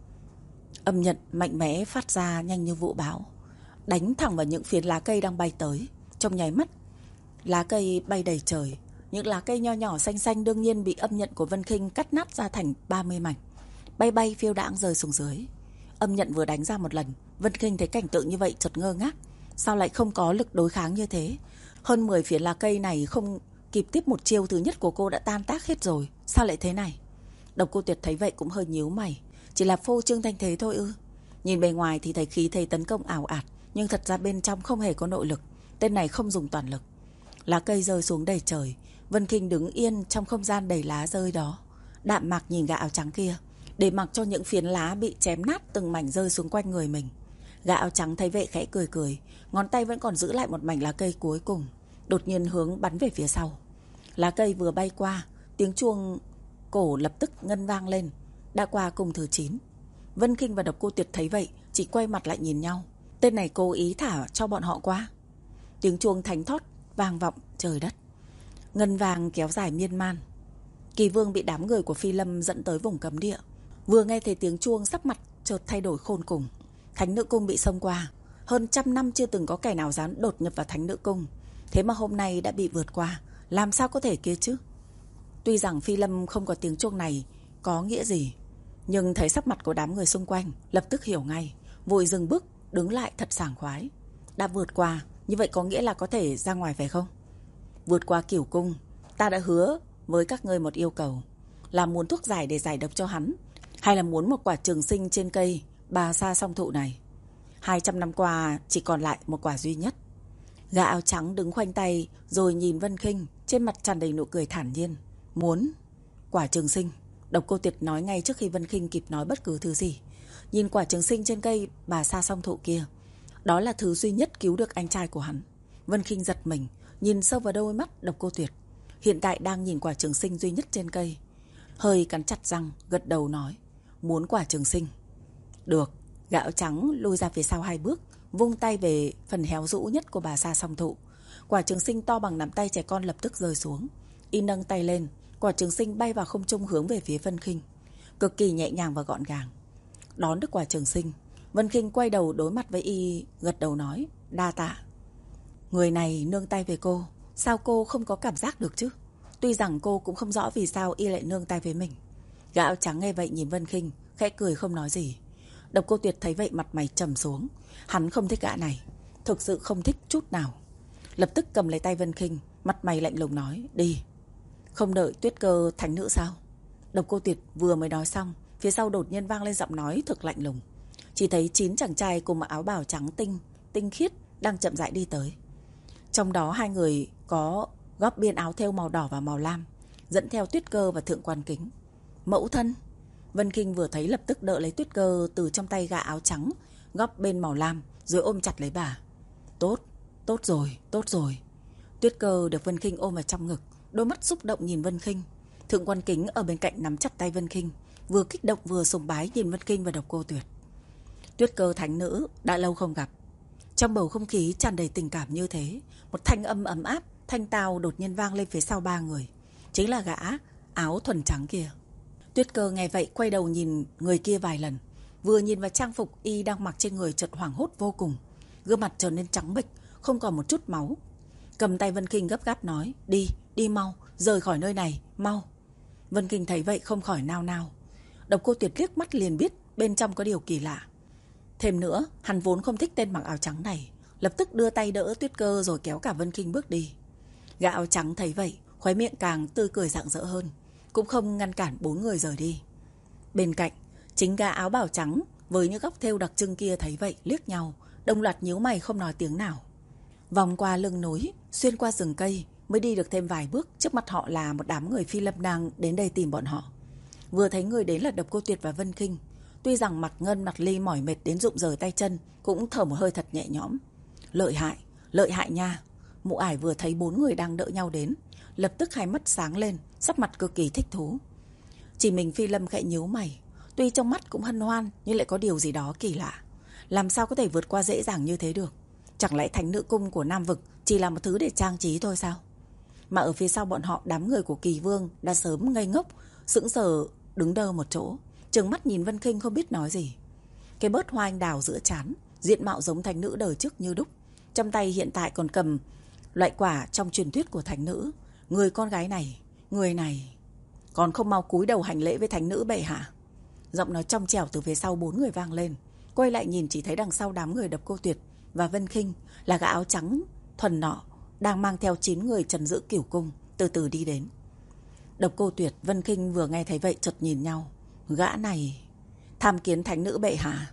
âm nhận mạnh mẽ phát ra nhanh như vũ bão, đánh thẳng vào những phiến lá cây đang bay tới. Trong nháy mắt, lá cây bay đầy trời. Những lá cây nho nhỏ xanh xanh đương nhiên bị âm nhận của Vân Khinh cắt nát ra thành ba mươi mảnh, bay bay phiêu đãng rơi xuống dưới. Âm nhận vừa đánh ra một lần, Vân Khinh thấy cảnh tượng như vậy chợt ngơ ngác. Sao lại không có lực đối kháng như thế? Hơn mười phiến lá cây này không kịp tiếp một chiêu thứ nhất của cô đã tan tác hết rồi. Sao lại thế này? Độc Cô Tuyệt thấy vậy cũng hơi nhíu mày. Chỉ là phô trương thanh thế thôi ư? Nhìn bề ngoài thì thấy khí thế tấn công ảo ạt, nhưng thật ra bên trong không hề có nội lực. Tên này không dùng toàn lực. Lá cây rơi xuống đầy trời. Vân Kinh đứng yên trong không gian đầy lá rơi đó, đạm mạc nhìn gã áo trắng kia, để mặc cho những phiến lá bị chém nát từng mảnh rơi xuống quanh người mình. Gã áo trắng thấy vậy khẽ cười cười, ngón tay vẫn còn giữ lại một mảnh lá cây cuối cùng, đột nhiên hướng bắn về phía sau. Lá cây vừa bay qua, tiếng chuông cổ lập tức ngân vang lên. Đã qua cùng thứ chín. Vân Kinh và Độc Cô Tuyệt thấy vậy, chỉ quay mặt lại nhìn nhau. Tên này cố ý thả cho bọn họ qua. Tiếng chuông thánh thót vang vọng trời đất, ngân vàng kéo dài miên man. Kỳ Vương bị đám người của Phi Lâm dẫn tới vùng cấm địa. Vừa nghe thấy tiếng chuông, sắc mặt chợt thay đổi khôn cùng. Thánh Nữ Cung bị xông qua. Hơn trăm năm chưa từng có kẻ nào dám đột nhập vào Thánh Nữ Cung, thế mà hôm nay đã bị vượt qua. Làm sao có thể kia chứ? Tuy rằng Phi Lâm không có tiếng chuông này có nghĩa gì, nhưng thấy sắc mặt của đám người xung quanh, lập tức hiểu ngay, vội dừng bước đứng lại thật sảng khoái. Đã vượt qua, như vậy có nghĩa là có thể ra ngoài phải không? Vượt qua Cửu Cung, ta đã hứa với các ngươi một yêu cầu, là muốn thuốc giải để giải độc cho hắn, hay là muốn một quả trường sinh trên cây Bà Sa Song Thụ này? Hai trăm năm qua chỉ còn lại một quả duy nhất. Gã áo trắng đứng khoanh tay rồi nhìn Vân Kinh, trên mặt tràn đầy nụ cười thản nhiên. Muốn quả trường sinh? Độc Cô Tuyệt nói ngay trước khi Vân Kinh kịp nói bất cứ thứ gì. Nhìn quả trường sinh trên cây Bà Sa Song Thụ kia, đó là thứ duy nhất cứu được anh trai của hắn. Vân Kinh giật mình, nhìn sâu vào đôi mắt Độc Cô Tuyệt, hiện tại đang nhìn quả trường sinh duy nhất trên cây. Hơi cắn chặt răng, gật đầu nói, muốn quả trường sinh. Được. Gã áo trắng lùi ra phía sau hai bước, vung tay về phần héo rũ nhất của Bà Sa Song Thụ. Quả trường sinh to bằng nắm tay trẻ con lập tức rơi xuống. Y nâng tay lên, quả trường sinh bay vào không trung hướng về phía Vân Kinh, cực kỳ nhẹ nhàng và gọn gàng. Đón được quả trường sinh, Vân Kinh quay đầu đối mặt với Y, gật đầu nói, đa tạ. Người này nương tay về cô, sao cô không có cảm giác được chứ? Tuy rằng cô cũng không rõ vì sao Y lại nương tay với mình. Gã áo trắng nghe vậy nhìn Vân Kinh, khẽ cười không nói gì. Độc Cô Tuyệt thấy vậy mặt mày trầm xuống. Hắn không thích gã này, thực sự không thích chút nào. Lập tức cầm lấy tay Vân Kinh, mặt mày lạnh lùng nói, đi. Không đợi Tuyết Cơ thánh nữ sao? Độc Cô Tuyệt vừa mới nói xong, phía sau đột nhiên vang lên giọng nói thực lạnh lùng. Chỉ thấy chín chàng trai cùng mặc áo bào trắng tinh, tinh khiết đang chậm rãi đi tới. Trong đó hai người có góp biên áo thêu màu đỏ và màu lam, dẫn theo Tuyết Cơ và Thượng Quan Kính. Mẫu thân. Vân Kinh vừa thấy lập tức đỡ lấy Tuyết Cơ từ trong tay gã áo trắng góp bên màu lam, rồi ôm chặt lấy bà. Tốt, tốt rồi, tốt rồi. Tuyết Cơ được Vân Kinh ôm vào trong ngực, đôi mắt xúc động nhìn Vân Kinh. Thượng Quan Kính ở bên cạnh nắm chặt tay Vân Kinh, vừa kích động vừa sùng bái nhìn Vân Kinh và Độc Cô Tuyệt. Tuyết Cơ thánh nữ đã lâu không gặp. Trong bầu không khí tràn đầy tình cảm như thế, một thanh âm ấm áp thanh tao đột nhiên vang lên phía sau ba người. Chính là gã áo thuần trắng kia. Tuyết Cơ nghe vậy quay đầu nhìn người kia vài lần, vừa nhìn vào trang phục Y đang mặc trên người chợt hoảng hốt vô cùng, gương mặt trở nên trắng bệch, không còn một chút máu. Cầm tay Vân Kinh gấp gáp nói, đi, đi mau, rời khỏi nơi này, mau. Vân Kinh thấy vậy không khỏi nao nao. Độc Cô Tuyệt liếc mắt liền biết bên trong có điều kỳ lạ. Thêm nữa, hắn vốn không thích tên mặc áo trắng này, lập tức đưa tay đỡ Tuyết Cơ rồi kéo cả Vân Kinh bước đi. Gã áo trắng thấy vậy, khóe miệng càng tươi cười rạng rỡ hơn, cũng không ngăn cản bốn người rời đi. Bên cạnh, chính gã áo bào trắng với những góc thêu đặc trưng kia thấy vậy liếc nhau, đồng loạt nhíu mày không nói tiếng nào. Vòng qua lưng núi, xuyên qua rừng cây, mới đi được thêm vài bước, trước mặt họ là một đám người Phi Lâm đang đến đây tìm bọn họ. Vừa thấy người đến là Độc Cô Tuyệt và Vân Kinh, tuy rằng mặt Ngân mặt Ly mỏi mệt đến rụng rời tay chân, cũng thở một hơi thật nhẹ nhõm. Lợi hại, lợi hại nha. Mụ ải vừa thấy bốn người đang đỡ nhau đến, lập tức hai mắt sáng lên, sắc mặt cực kỳ thích thú. Chỉ mình Phi Lâm khẽ nhíu mày, tuy trong mắt cũng hân hoan nhưng lại có điều gì đó kỳ lạ. Làm sao có thể vượt qua dễ dàng như thế được? Chẳng lẽ Thánh Nữ Cung của Nam Vực chỉ là một thứ để trang trí thôi sao? Mà ở phía sau bọn họ, đám người của Kỳ Vương đã sớm ngây ngốc, sững sờ đứng đơ một chỗ, trừng mắt nhìn Vân Kinh không biết nói gì. Cái bớt hoa anh đào giữa trán, diện mạo giống thánh nữ đời trước như đúc, trong tay hiện tại còn cầm loại quả trong truyền thuyết của thánh nữ. Người con gái này, người này còn không mau cúi đầu hành lễ với thánh nữ bệ hạ. Giọng nói trong trẻo từ phía sau bốn người vang lên. Quay lại nhìn chỉ thấy đằng sau đám người Độc Cô Tuyệt và Vân Kinh là gã áo trắng thuần nọ đang mang theo chín người trấn giữ Cửu Cung từ từ đi đến. Độc Cô Tuyệt, Vân Kinh vừa nghe thấy vậy chợt nhìn nhau. Gã này tham kiến thánh nữ bệ hạ.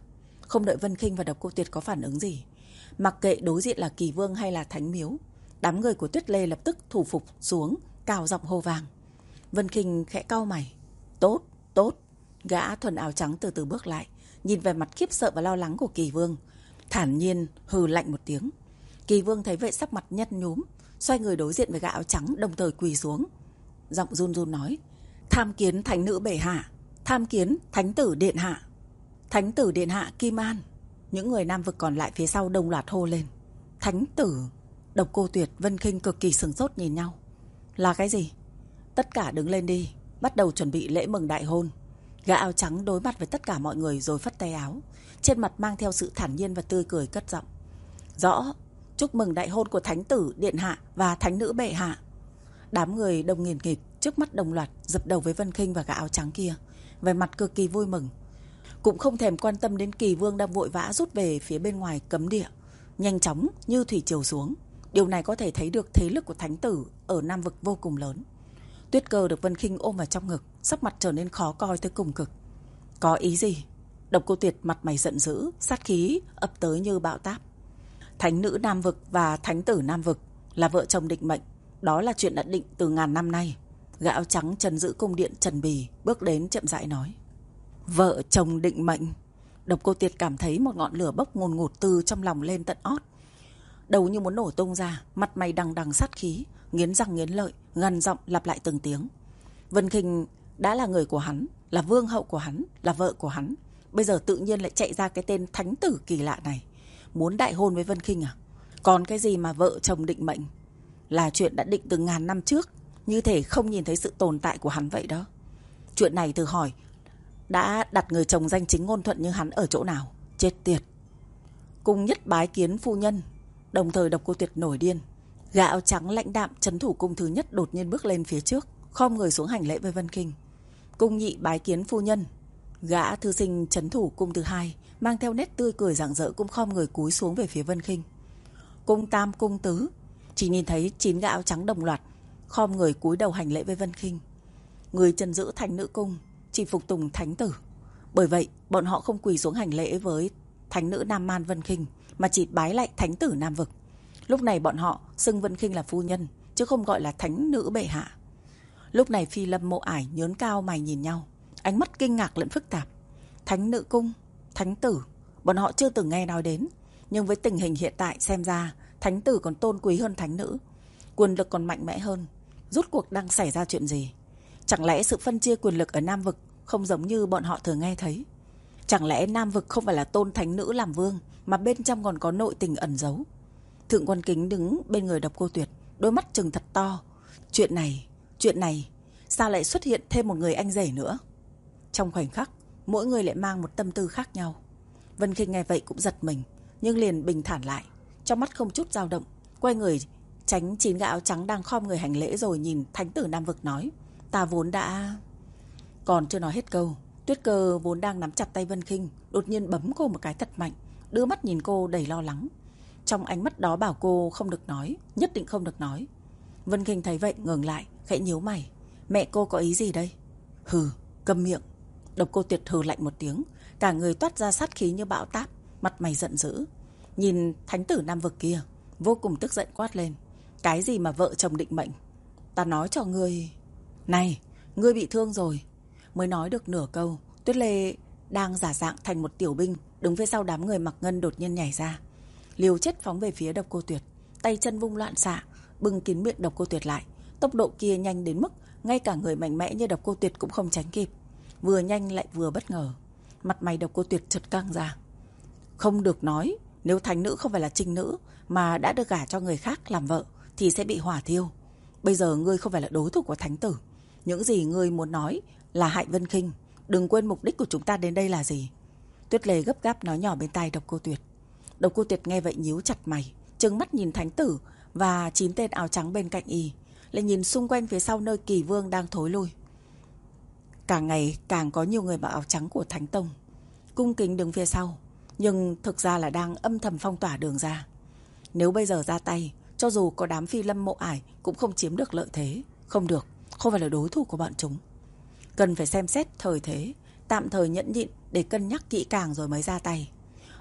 Không đợi Vân Khinh và Độc Cô Tuyệt có phản ứng gì, mặc kệ đối diện là Kỳ Vương hay là Thánh Miếu, đám người của Tuyết Lê lập tức thủ phục xuống, cào giọng hô vang. Vân Khinh khẽ cau mày. Tốt, tốt. Gã thuần áo trắng từ từ bước lại, nhìn về mặt khiếp sợ và lo lắng của Kỳ Vương, thản nhiên hừ lạnh một tiếng. Kỳ Vương thấy vậy sắc mặt nhăn nhúm, xoay người đối diện với gã áo trắng, đồng thời quỳ xuống, giọng run run nói: Tham kiến thánh nữ bệ hạ, tham kiến thánh tử điện hạ. Thánh tử điện hạ Kim An. Những người Nam Vực còn lại phía sau đồng loạt hô lên. Thánh tử. Độc Cô Tuyệt, Vân Khinh cực kỳ sửng sốt nhìn nhau. Là cái gì? Tất cả đứng lên đi, bắt đầu chuẩn bị lễ mừng đại hôn. Gã áo trắng đối mặt với tất cả mọi người rồi phất tay áo, trên mặt mang theo sự thản nhiên và tươi cười, cất giọng: Rõ, chúc mừng đại hôn của thánh tử điện hạ và thánh nữ bệ hạ. Đám người đông nghìn nghịt trước mắt đồng loạt dập đầu với Vân Khinh và gã áo trắng kia, vẻ mặt cực kỳ vui mừng, cũng không thèm quan tâm đến Kỳ Vương đang vội vã rút về phía bên ngoài cấm địa, nhanh chóng như thủy triều xuống. Điều này có thể thấy được thế lực của thánh tử ở Nam Vực vô cùng lớn. Tuyết Cơ được Vân Khinh ôm vào trong ngực, sắc mặt trở nên khó coi tới cùng cực. Có ý gì? Độc Cô Tuyệt mặt mày giận dữ, sát khí ập tới như bão táp. Thánh nữ Nam Vực và thánh tử Nam Vực là vợ chồng định mệnh, đó là chuyện đã định từ ngàn năm nay. Gã áo trắng trần giữ cung điện Trần Bì bước đến chậm rãi nói. Vợ chồng định mệnh. Độc Cô Tuyệt cảm thấy một ngọn lửa bốc ngùn ngụt từ trong lòng lên tận ót, đầu như muốn nổ tung ra, mặt mày đằng đằng sát khí, nghiến răng nghiến lợi, gằn giọng lặp lại từng tiếng. Vân Khinh đã là người của hắn, là vương hậu của hắn, là vợ của hắn, bây giờ tự nhiên lại chạy ra cái tên thánh tử kỳ lạ này, muốn đại hôn với Vân Khinh à? Còn cái gì mà vợ chồng định mệnh, là chuyện đã định từ ngàn năm trước, như thể không nhìn thấy sự tồn tại của hắn vậy đó. Chuyện này thử hỏi, đã đặt người chồng danh chính ngôn thuận như hắn ở chỗ nào? Chết tiệt. Cung nhất bái kiến phu nhân. Đồng thời Độc Cô Tuyệt nổi điên. Gã áo trắng lãnh đạm trấn thủ cung thứ nhất đột nhiên bước lên phía trước, khom người xuống hành lễ với Vân Khinh. Cung nhị bái kiến phu nhân. Gã thư sinh trấn thủ cung thứ hai mang theo nét tươi cười rạng rỡ cũng khom người cúi xuống về phía Vân Khinh. Cung tam, cung tứ, chỉ nhìn thấy chín gã áo trắng đồng loạt khom người cúi đầu hành lễ với Vân Khinh. Người trấn giữ thánh nữ cung chỉ phục tùng thánh tử, bởi vậy bọn họ không quỳ xuống hành lễ với thánh nữ Nam Man Vân Khinh, mà chỉ bái lại thánh tử Nam Vực. Lúc này bọn họ xưng Vân Khinh là phu nhân, chứ không gọi là thánh nữ bệ hạ. Lúc này Phi Lâm Mộ Ải nhớn cao mày nhìn nhau, ánh mắt kinh ngạc lẫn phức tạp. Thánh nữ cung, thánh tử, bọn họ chưa từng nghe nói đến, nhưng với tình hình hiện tại xem ra thánh tử còn tôn quý hơn thánh nữ, quyền lực còn mạnh mẽ hơn. Rốt cuộc đang xảy ra chuyện gì? Chẳng lẽ sự phân chia quyền lực ở Nam Vực không giống như bọn họ thường nghe thấy? Chẳng lẽ Nam Vực không phải là tôn thánh nữ làm vương, mà bên trong còn có nội tình ẩn giấu? Thượng Quan Kính đứng bên người Độc Cô Tuyệt, đôi mắt trừng thật to. Chuyện này, chuyện này, sao lại xuất hiện thêm một người anh rể nữa? Trong khoảnh khắc, mỗi người lại mang một tâm tư khác nhau. Vân Khinh nghe vậy cũng giật mình, nhưng liền bình thản lại, trong mắt không chút dao động, quay người tránh chín gã áo trắng đang khom người hành lễ, rồi nhìn thánh tử Nam Vực nói. Ta vốn đã... Còn chưa nói hết câu, Tuyết Cơ vốn đang nắm chặt tay Vân Khinh đột nhiên bấm cô một cái thật mạnh, đưa mắt nhìn cô đầy lo lắng. Trong ánh mắt đó bảo cô không được nói, nhất định không được nói. Vân Khinh thấy vậy ngừng lại, khẽ nhíu mày. Mẹ cô có ý gì đây? Hừ, câm miệng. Độc Cô Tuyệt hừ lạnh một tiếng, cả người toát ra sát khí như bão táp, mặt mày giận dữ. Nhìn thánh tử Nam Vực kia, vô cùng tức giận quát lên. Cái gì mà vợ chồng định mệnh? Ta nói cho ngươi... Này, ngươi bị thương rồi. Mới nói được nửa câu, Tuyết Lê đang giả dạng thành một tiểu binh đứng phía sau đám người mặc ngân đột nhiên nhảy ra, liều chết phóng về phía Độc Cô Tuyệt, tay chân vung loạn xạ, bưng kín miệng Độc Cô Tuyệt lại. Tốc độ kia nhanh đến mức ngay cả người mạnh mẽ như Độc Cô Tuyệt cũng không tránh kịp, vừa nhanh lại vừa bất ngờ. Mặt mày Độc Cô Tuyệt chợt căng ra. Không được nói, nếu thánh nữ không phải là trinh nữ mà đã được gả cho người khác làm vợ thì sẽ bị hỏa thiêu. Bây giờ ngươi không phải là đối thủ của thánh tử, những gì ngươi muốn nói là hại Vân Khinh. Đừng quên mục đích của chúng ta đến đây là gì. Tuyết Lê gấp gáp nói nhỏ bên tai Độc Cô Tuyệt. Độc Cô Tuyệt nghe vậy nhíu chặt mày, trừng mắt nhìn thánh tử và chín tên áo trắng bên cạnh y, lại nhìn xung quanh phía sau nơi Kỳ Vương đang thối lui. Càng ngày càng có nhiều người mặc áo trắng của Thánh Tông cung kính đứng phía sau, nhưng thực ra là đang âm thầm phong tỏa đường ra. Nếu bây giờ ra tay, cho dù có đám Phi Lâm Mộ Ải cũng không chiếm được lợi thế. Không được, không phải là đối thủ của bọn chúng. Cần phải xem xét thời thế, tạm thời nhẫn nhịn để cân nhắc kỹ càng rồi mới ra tay.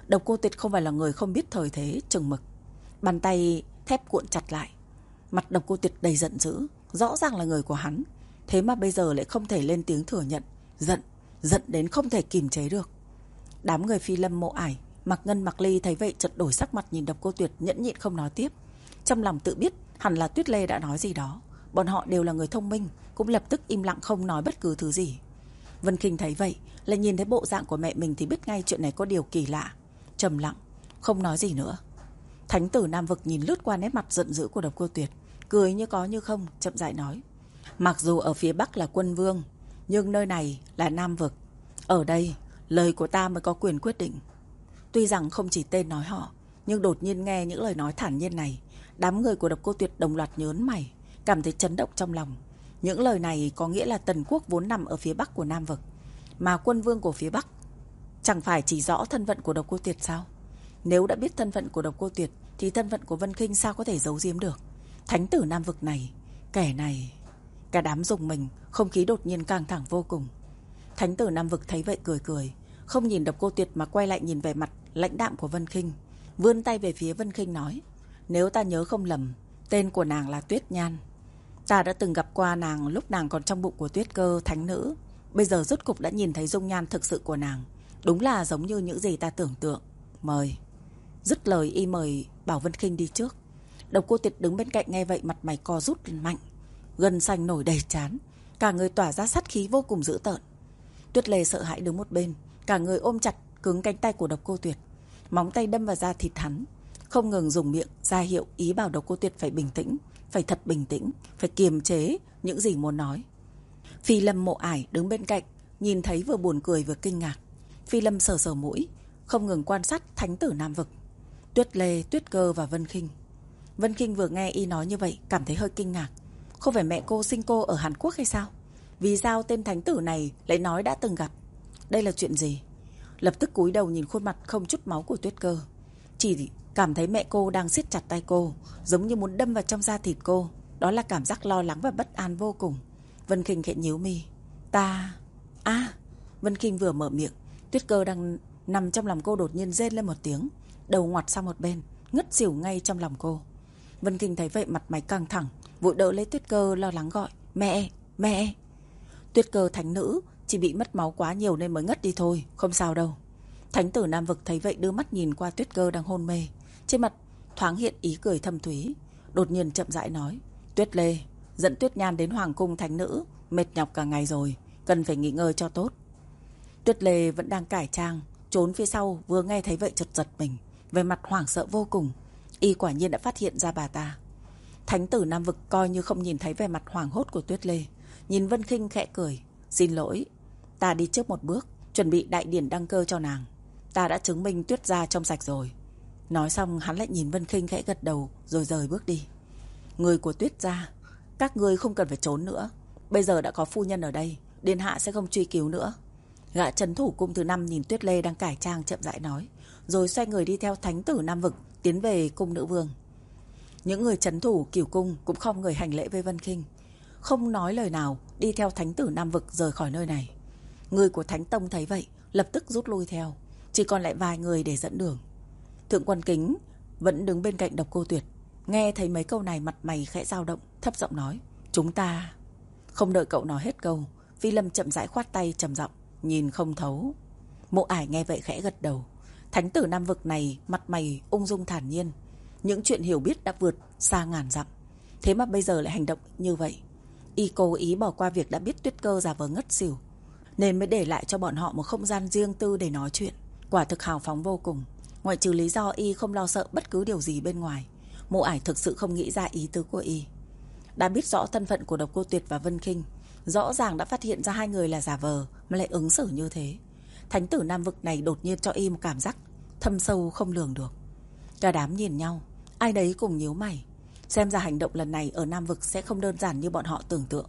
Độc Cô Tuyệt không phải là người không biết thời thế chừng mực. Bàn tay thép cuộn chặt lại. Mặt Độc Cô Tuyệt đầy giận dữ. Rõ ràng là người của hắn, thế mà bây giờ lại không thể lên tiếng thừa nhận. Giận, giận đến không thể kìm chế được. Đám người Phi Lâm, Mộ Ải, Mạc Ngân, Mạc Ly thấy vậy chợt đổi sắc mặt nhìn Độc Cô Tuyệt, nhẫn nhịn không nói tiếp. Trong lòng tự biết hẳn là Tuyết Lê đã nói gì đó. Bọn họ đều là người thông minh, cũng lập tức im lặng không nói bất cứ thứ gì. Vân Khinh thấy vậy, lại nhìn thấy bộ dạng của mẹ mình thì biết ngay chuyện này có điều kỳ lạ. Trầm lặng, không nói gì nữa. Thánh tử Nam Vực nhìn lướt qua nét mặt giận dữ của Độc Cô Tuyệt, cười như có như không, chậm rãi nói: mặc dù ở phía Bắc là quân vương, nhưng nơi này là Nam Vực. Ở đây, lời của ta mới có quyền quyết định. Tuy rằng không chỉ tên nói họ, nhưng đột nhiên nghe những lời nói thản nhiên này, đám người của Độc Cô Tuyệt đồng loạt nhớn mày, cảm thấy chấn động trong lòng. Những lời này có nghĩa là Tần Quốc vốn nằm ở phía Bắc của Nam Vực, mà quân vương của phía Bắc chẳng phải chỉ rõ thân phận của Độc Cô Tuyệt sao? Nếu đã biết thân phận của Độc Cô Tuyệt thì thân phận của Vân Khinh sao có thể giấu giếm được? Thánh tử Nam Vực này, kẻ này... Cả đám rùng mình, không khí đột nhiên căng thẳng vô cùng. Thánh tử Nam Vực thấy vậy cười cười, không nhìn Độc Cô Tuyệt mà quay lại nhìn về mặt lãnh đạm của Vân Khinh, vươn tay về phía Vân Khinh nói: nếu ta nhớ không lầm, tên của nàng là Tuyết Nhan. Ta đã từng gặp qua nàng lúc nàng còn trong bụng của Tuyết Cơ thánh nữ. Bây giờ rốt cục đã nhìn thấy dung nhan thực sự của nàng, đúng là giống như những gì ta tưởng tượng. Mời. Dứt lời y mời bảo Vân Khinh đi trước. Độc Cô Tuyệt đứng bên cạnh nghe vậy, mặt mày co rút mạnh, gân xanh nổi đầy trán, cả người tỏa ra sát khí vô cùng dữ tợn. Tuyết Lê sợ hãi đứng một bên, cả người ôm chặt cứng cánh tay của Độc Cô Tuyệt, móng tay đâm vào da thịt hắn, không ngừng dùng miệng ra hiệu ý bảo Độc Cô Tuyệt phải bình tĩnh, phải thật bình tĩnh, phải kiềm chế những gì muốn nói. Phi Lâm, Mộ Ải đứng bên cạnh, nhìn thấy vừa buồn cười vừa kinh ngạc. Phi Lâm sờ sờ mũi, không ngừng quan sát thánh tử Nam Vực, Tuyết Lê, Tuyết Cơ và Vân Khinh. Vân Khinh vừa nghe y nói như vậy, cảm thấy hơi kinh ngạc. Không phải mẹ cô sinh cô ở Hàn Quốc hay sao? Vì sao tên thánh tử này lại nói đã từng gặp? Đây là chuyện gì? Lập tức cúi đầu nhìn khuôn mặt không chút máu của Tuyết Cơ, chỉ cảm thấy mẹ cô đang siết chặt tay cô, giống như muốn đâm vào trong da thịt cô. Đó là cảm giác lo lắng và bất an vô cùng. Vân Khinh khẽ nhíu mi. Ta... À... Vân Khinh vừa mở miệng, Tuyết Cơ đang nằm trong lòng cô đột nhiên rên lên một tiếng, đầu ngoặt sang một bên, ngất xỉu ngay trong lòng cô. Vân Khinh thấy vậy mặt mày căng thẳng, vội đỡ lấy Tuyết Cơ, lo lắng gọi: mẹ, mẹ. Tuyết Cơ thánh nữ chỉ bị mất máu quá nhiều nên mới ngất đi thôi, không sao đâu. Thánh tử Nam Vực thấy vậy đưa mắt nhìn qua Tuyết Cơ đang hôn mê, trên mặt thoáng hiện ý cười thâm thúy, đột nhiên chậm rãi nói: Tuyết Lê, dẫn Tuyết Nhan đến hoàng cung thánh nữ, mệt nhọc cả ngày rồi, cần phải nghỉ ngơi cho tốt. Tuyết Lê vẫn đang cải trang, trốn phía sau, vừa nghe thấy vậy chợt giật mình, về mặt hoảng sợ vô cùng. Y quả nhiên đã phát hiện ra bà ta. Thánh tử Nam Vực coi như không nhìn thấy vẻ mặt hoảng hốt của Tuyết Lê, nhìn Vân Khinh khẽ cười: xin lỗi, ta đi trước một bước, chuẩn bị đại điển đăng cơ cho nàng. Ta đã chứng minh Tuyết gia trong sạch rồi. Nói xong hắn lại nhìn Vân Khinh khẽ gật đầu, rồi rời bước đi. Người của Tuyết gia, các ngươi không cần phải trốn nữa. Bây giờ đã có phu nhân ở đây, điện hạ sẽ không truy cứu nữa. Gã trấn thủ cung thứ năm nhìn Tuyết Lê đang cải trang chậm rãi nói, rồi xoay người đi theo thánh tử Nam Vực tiến về cung nữ vương. Những người trấn thủ Cửu cung cũng không người hành lễ với Vân Khinh, không nói lời nào, đi theo thánh tử Nam Vực rời khỏi nơi này. Người của Thánh Tông thấy vậy lập tức rút lui theo, chỉ còn lại vài người để dẫn đường. Thượng Quan Kính vẫn đứng bên cạnh Độc Cô Tuyệt, nghe thấy mấy câu này mặt mày khẽ dao động, thấp giọng nói: chúng ta... Không đợi cậu nói hết câu, Phi Lâm chậm rãi khoát tay trầm giọng: nhìn không thấu. Mộ Ải nghe vậy khẽ gật đầu. Thánh tử Nam Vực này mặt mày ung dung thản nhiên, những chuyện hiểu biết đã vượt xa ngàn dặm, thế mà bây giờ lại hành động như vậy. Y cố ý bỏ qua việc đã biết Tuyết Cơ giả vờ ngất xỉu, nên mới để lại cho bọn họ một không gian riêng tư để nói chuyện. Quả thực hào phóng vô cùng. Ngoại trừ lý do Y không lo sợ bất cứ điều gì bên ngoài, Mộ Ải thực sự không nghĩ ra ý tứ của Y. Đã biết rõ thân phận của Độc Cô Tuyệt và Vân Khinh, rõ ràng đã phát hiện ra hai người là giả vờ mà lại ứng xử như thế. Thánh tử Nam Vực này đột nhiên cho Y một cảm giác thâm sâu không lường được. Cả đám nhìn nhau, ai đấy cùng nhíu mày. Xem ra hành động lần này ở Nam Vực sẽ không đơn giản như bọn họ tưởng tượng.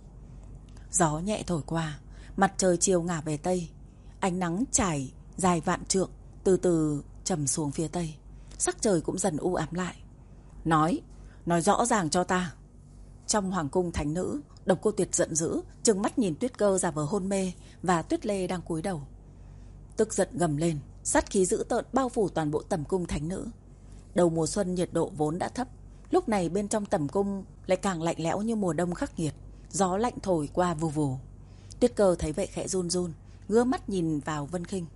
Gió nhẹ thổi qua, mặt trời chiều ngả về Tây, ánh nắng trải dài vạn trượng từ từ trầm xuống phía Tây, sắc trời cũng dần u ám lại. Nói, nói rõ ràng cho ta. Trong hoàng cung thánh nữ, Độc Cô Tuyệt giận dữ, trừng mắt nhìn Tuyết Cơ giả vờ hôn mê và Tuyết Lê đang cúi đầu, tức giận gầm lên: Sát khí dữ tợn bao phủ toàn bộ tẩm cung thánh nữ. Đầu mùa xuân nhiệt độ vốn đã thấp, lúc này bên trong tẩm cung lại càng lạnh lẽo như mùa đông khắc nghiệt. Gió lạnh thổi qua vù vù. Tuyết Cơ thấy vậy khẽ run run, ngước mắt nhìn vào Vân Khinh.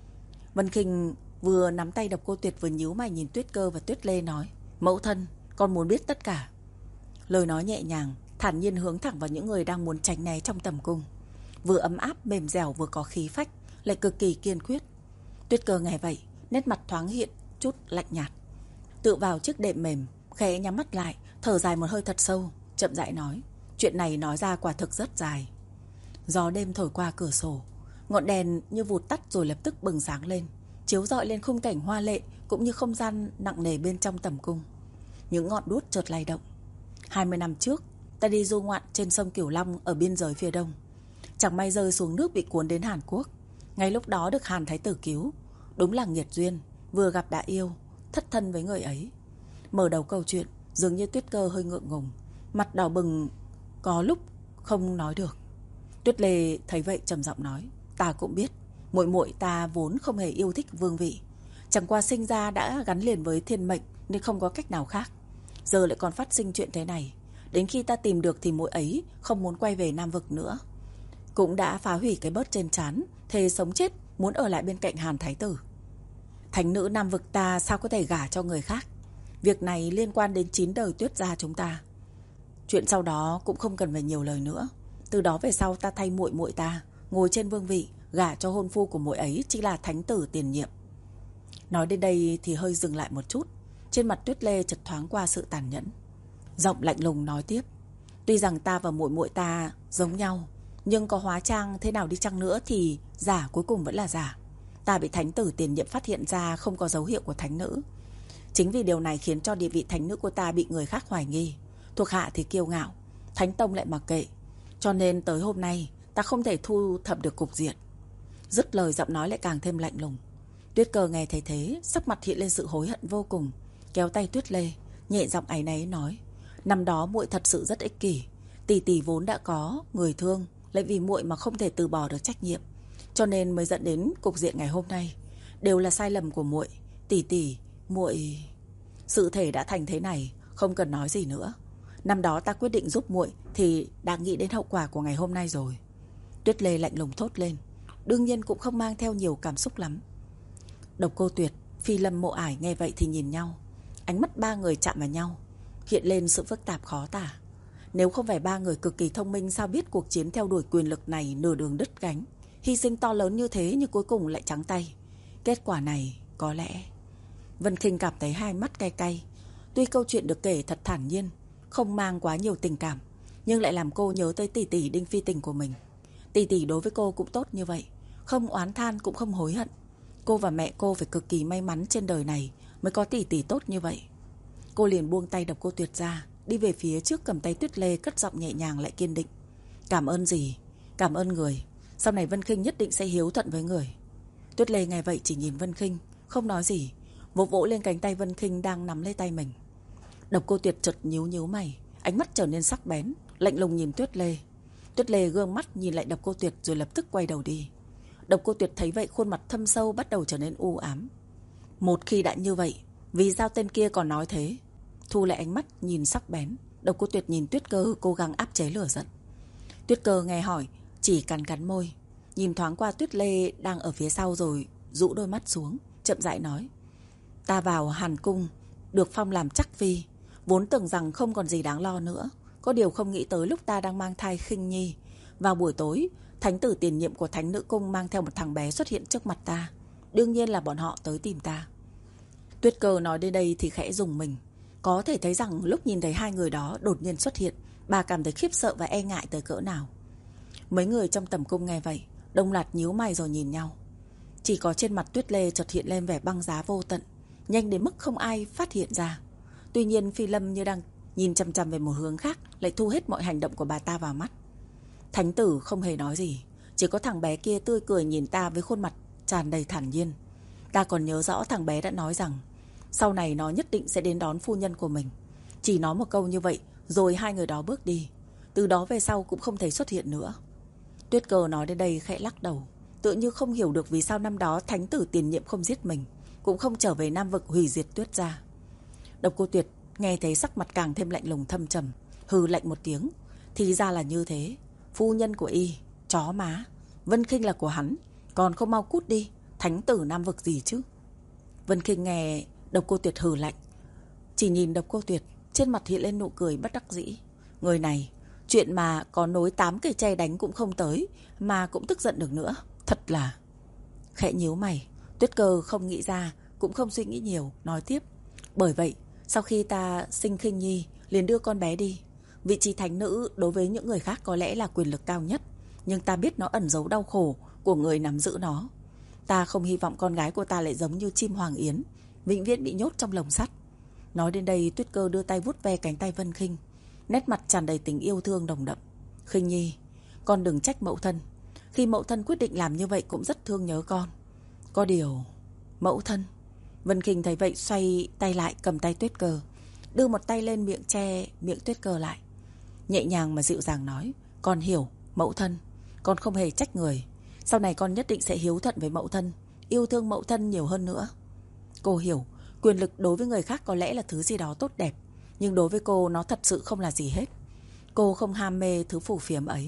Vân Khinh vừa nắm tay Độc Cô Tuyệt vừa nhíu mày nhìn Tuyết Cơ và Tuyết Lê nói: "Mẫu thân, con muốn biết tất cả." Lời nói nhẹ nhàng, thản nhiên hướng thẳng vào những người đang muốn tránh né trong tẩm cung. Vừa ấm áp mềm dẻo vừa có khí phách, lại cực kỳ kiên quyết. Tuyết Cơ nghe vậy, nét mặt thoáng hiện chút lạnh nhạt, tựa vào chiếc đệm mềm, khẽ nhắm mắt lại, thở dài một hơi thật sâu, chậm rãi nói: "Chuyện này nói ra quả thực rất dài." Gió đêm thổi qua cửa sổ, ngọn đèn như vụt tắt rồi lập tức bừng sáng lên, chiếu rọi lên khung cảnh hoa lệ cũng như không gian nặng nề bên trong tẩm cung. Những ngọn đuốc chợt lay động. Hai mươi năm trước, ta đi du ngoạn trên sông Cửu Long ở biên giới phía đông. Chẳng may rơi xuống nước bị cuốn đến Hàn Quốc. Ngay lúc đó được Hàn Thái tử cứu. Đúng là nghiệt duyên, vừa gặp đã yêu, thất thân với người ấy. Mở đầu câu chuyện, dường như Tuyết Cơ hơi ngượng ngùng, mặt đỏ bừng, có lúc không nói được. Tuyết Lê thấy vậy trầm giọng nói: "Ta cũng biết, muội muội ta vốn không hề yêu thích vương vị, chẳng qua sinh ra đã gắn liền với thiên mệnh nên không có cách nào khác. Giờ lại còn phát sinh chuyện thế này. Đến khi ta tìm được thì muội ấy không muốn quay về Nam Vực nữa, cũng đã phá hủy cái bớt trên trán, thề sống chết muốn ở lại bên cạnh Hàn Thái tử. Thánh nữ Nam Vực ta sao có thể gả cho người khác? Việc này liên quan đến chín đời Tuyết gia chúng ta. Chuyện sau đó cũng không cần phải nhiều lời nữa. Từ đó về sau ta thay muội muội ta ngồi trên vương vị, gả cho hôn phu của muội ấy chính là thánh tử tiền nhiệm." Nói đến đây thì hơi dừng lại một chút, trên mặt Tuyết Lê chợt thoáng qua sự tàn nhẫn. Giọng lạnh lùng nói tiếp: "Tuy rằng ta và muội muội ta giống nhau, nhưng có hóa trang thế nào đi chăng nữa thì giả cuối cùng vẫn là giả. Ta bị thánh tử tiền nhiệm phát hiện ra không có dấu hiệu của thánh nữ. Chính vì điều này khiến cho địa vị thánh nữ của ta bị người khác hoài nghi. Thuộc hạ thì kiêu ngạo, thánh tông lại mặc kệ. Cho nên tới hôm nay ta không thể thu thập được cục diện." Dứt lời giọng nói lại càng thêm lạnh lùng. Tuyết Cơ nghe thấy thế, sắc mặt hiện lên sự hối hận vô cùng, kéo tay Tuyết Lê, nhẹ giọng áy náy nói: "Năm đó muội thật sự rất ích kỷ, tỷ tỷ vốn đã có người thương, lại vì muội mà không thể từ bỏ được trách nhiệm, cho nên mới dẫn đến cục diện ngày hôm nay. Đều là sai lầm của muội, tỷ tỷ, muội..." Sự thể đã thành thế này, không cần nói gì nữa. Năm đó ta quyết định giúp muội thì đã nghĩ đến hậu quả của ngày hôm nay rồi. Tuyết Lê lạnh lùng thốt lên, đương nhiên cũng không mang theo nhiều cảm xúc lắm. Độc Cô Tuyệt, Phi Lâm, Mộ Ải nghe vậy thì nhìn nhau. Ánh mắt ba người chạm vào nhau, hiện lên sự phức tạp khó tả. Nếu không phải ba người cực kỳ thông minh, sao biết cuộc chiến theo đuổi quyền lực này nửa đường đứt gánh, hy sinh to lớn như thế nhưng cuối cùng lại trắng tay. Kết quả này có lẽ... Vân Khinh cảm thấy hai mắt cay cay. Tuy câu chuyện được kể thật thản nhiên, không mang quá nhiều tình cảm, nhưng lại làm cô nhớ tới tỷ tỷ Đinh Phi Tình của mình. Tỷ tỷ đối với cô cũng tốt như vậy, không oán than cũng không hối hận. Cô và mẹ cô phải cực kỳ may mắn trên đời này mới có tỷ tỷ tốt như vậy. Cô liền buông tay Độc Cô Tuyệt ra, đi về phía trước cầm tay Tuyết Lê, cất giọng nhẹ nhàng lại kiên định: "Cảm ơn gì? Cảm ơn người. Sau này Vân Khinh nhất định sẽ hiếu thuận với người." Tuyết Lê nghe vậy chỉ nhìn Vân Khinh, không nói gì, vỗ vỗ lên cánh tay Vân Khinh đang nắm lấy tay mình. Độc Cô Tuyệt chợt nhíu nhíu mày, ánh mắt trở nên sắc bén, lạnh lùng nhìn Tuyết Lê. Tuyết Lê gương mắt nhìn lại Độc Cô Tuyệt rồi lập tức quay đầu đi. Độc Cô Tuyệt thấy vậy, khuôn mặt thâm sâu bắt đầu trở nên u ám. Một khi đã như vậy, vì sao tên kia còn nói thế? Thu lại ánh mắt nhìn sắc bén, Độc Cô Tuyệt nhìn Tuyết Cơ cố gắng áp chế lửa giận. Tuyết Cơ nghe hỏi chỉ cắn cắn môi, nhìn thoáng qua Tuyết Lê đang ở phía sau rồi rũ đôi mắt xuống, chậm rãi nói: "Ta vào Hàn Cung được phong làm chắc phi, vốn tưởng rằng không còn gì đáng lo nữa. Có điều không nghĩ tới lúc ta đang mang thai Khinh Nhi, vào buổi tối thánh tử tiền nhiệm của Thánh Nữ Cung mang theo một thằng bé xuất hiện trước mặt ta. Đương nhiên là bọn họ tới tìm ta." Tuyết Cơ nói đến đây thì khẽ rùng mình. Có thể thấy rằng lúc nhìn thấy hai người đó đột nhiên xuất hiện, bà cảm thấy khiếp sợ và e ngại tới cỡ nào. Mấy người trong tầm cung nghe vậy, đồng loạt nhíu mày rồi nhìn nhau. Chỉ có trên mặt Tuyết Lê chợt hiện lên vẻ băng giá vô tận, nhanh đến mức không ai phát hiện ra. Tuy nhiên Phi Lâm như đang nhìn chằm chằm về một hướng khác, lại thu hết mọi hành động của bà ta vào mắt. Thánh tử không hề nói gì, chỉ có thằng bé kia tươi cười nhìn ta với khuôn mặt tràn đầy thản nhiên. Ta còn nhớ rõ thằng bé đã nói rằng sau này nó nhất định sẽ đến đón phu nhân của mình. Chỉ nói một câu như vậy rồi hai người đó bước đi. Từ đó về sau cũng không thể xuất hiện nữa. Tuyết Cơ nói đến đây khẽ lắc đầu, Tự như không hiểu được vì sao năm đó thánh tử tiền nhiệm không giết mình, cũng không trở về Nam vực hủy diệt Tuyết gia. Độc Cô Tuyệt nghe thấy sắc mặt càng thêm lạnh lùng thâm trầm, hừ lạnh một tiếng. Thì ra là như thế. Phu nhân của y, chó má. Vân Khinh là của hắn, còn không mau cút đi. Thánh tử Nam vực gì chứ? Vân Khinh nghe Độc Cô Tuyệt hừ lạnh, chỉ nhìn Độc Cô Tuyệt, trên mặt hiện lên nụ cười bất đắc dĩ. Người này, chuyện mà có nối tám cây tre đánh cũng không tới, mà cũng tức giận được nữa. Thật là... Khẽ nhíu mày, Tuyết Cơ không nghĩ ra, cũng không suy nghĩ nhiều, nói tiếp. Bởi vậy, sau khi ta sinh Khinh Nhi, liền đưa con bé đi. Vị trí thánh nữ đối với những người khác có lẽ là quyền lực cao nhất, nhưng ta biết nó ẩn giấu đau khổ của người nắm giữ nó. Ta không hy vọng con gái của ta lại giống như chim hoàng yến, vĩnh viễn bị nhốt trong lồng sắt. Nói đến đây, Tuyết Cơ đưa tay vuốt ve cánh tay Vân Khinh, nét mặt tràn đầy tình yêu thương nồng đậm. Khinh Nhi, con đừng trách mẫu thân. Khi mẫu thân quyết định làm như vậy cũng rất thương nhớ con. Có điều... Mẫu thân... Vân Khinh thấy vậy xoay tay lại cầm tay Tuyết Cơ, đưa một tay lên miệng che miệng Tuyết Cơ lại, nhẹ nhàng mà dịu dàng nói. Con hiểu, mẫu thân. Con không hề trách người. Sau này con nhất định sẽ hiếu thuận với mẫu thân, yêu thương mẫu thân nhiều hơn nữa. Cô hiểu, quyền lực đối với người khác có lẽ là thứ gì đó tốt đẹp, nhưng đối với cô nó thật sự không là gì hết. Cô không ham mê thứ phù phiếm ấy.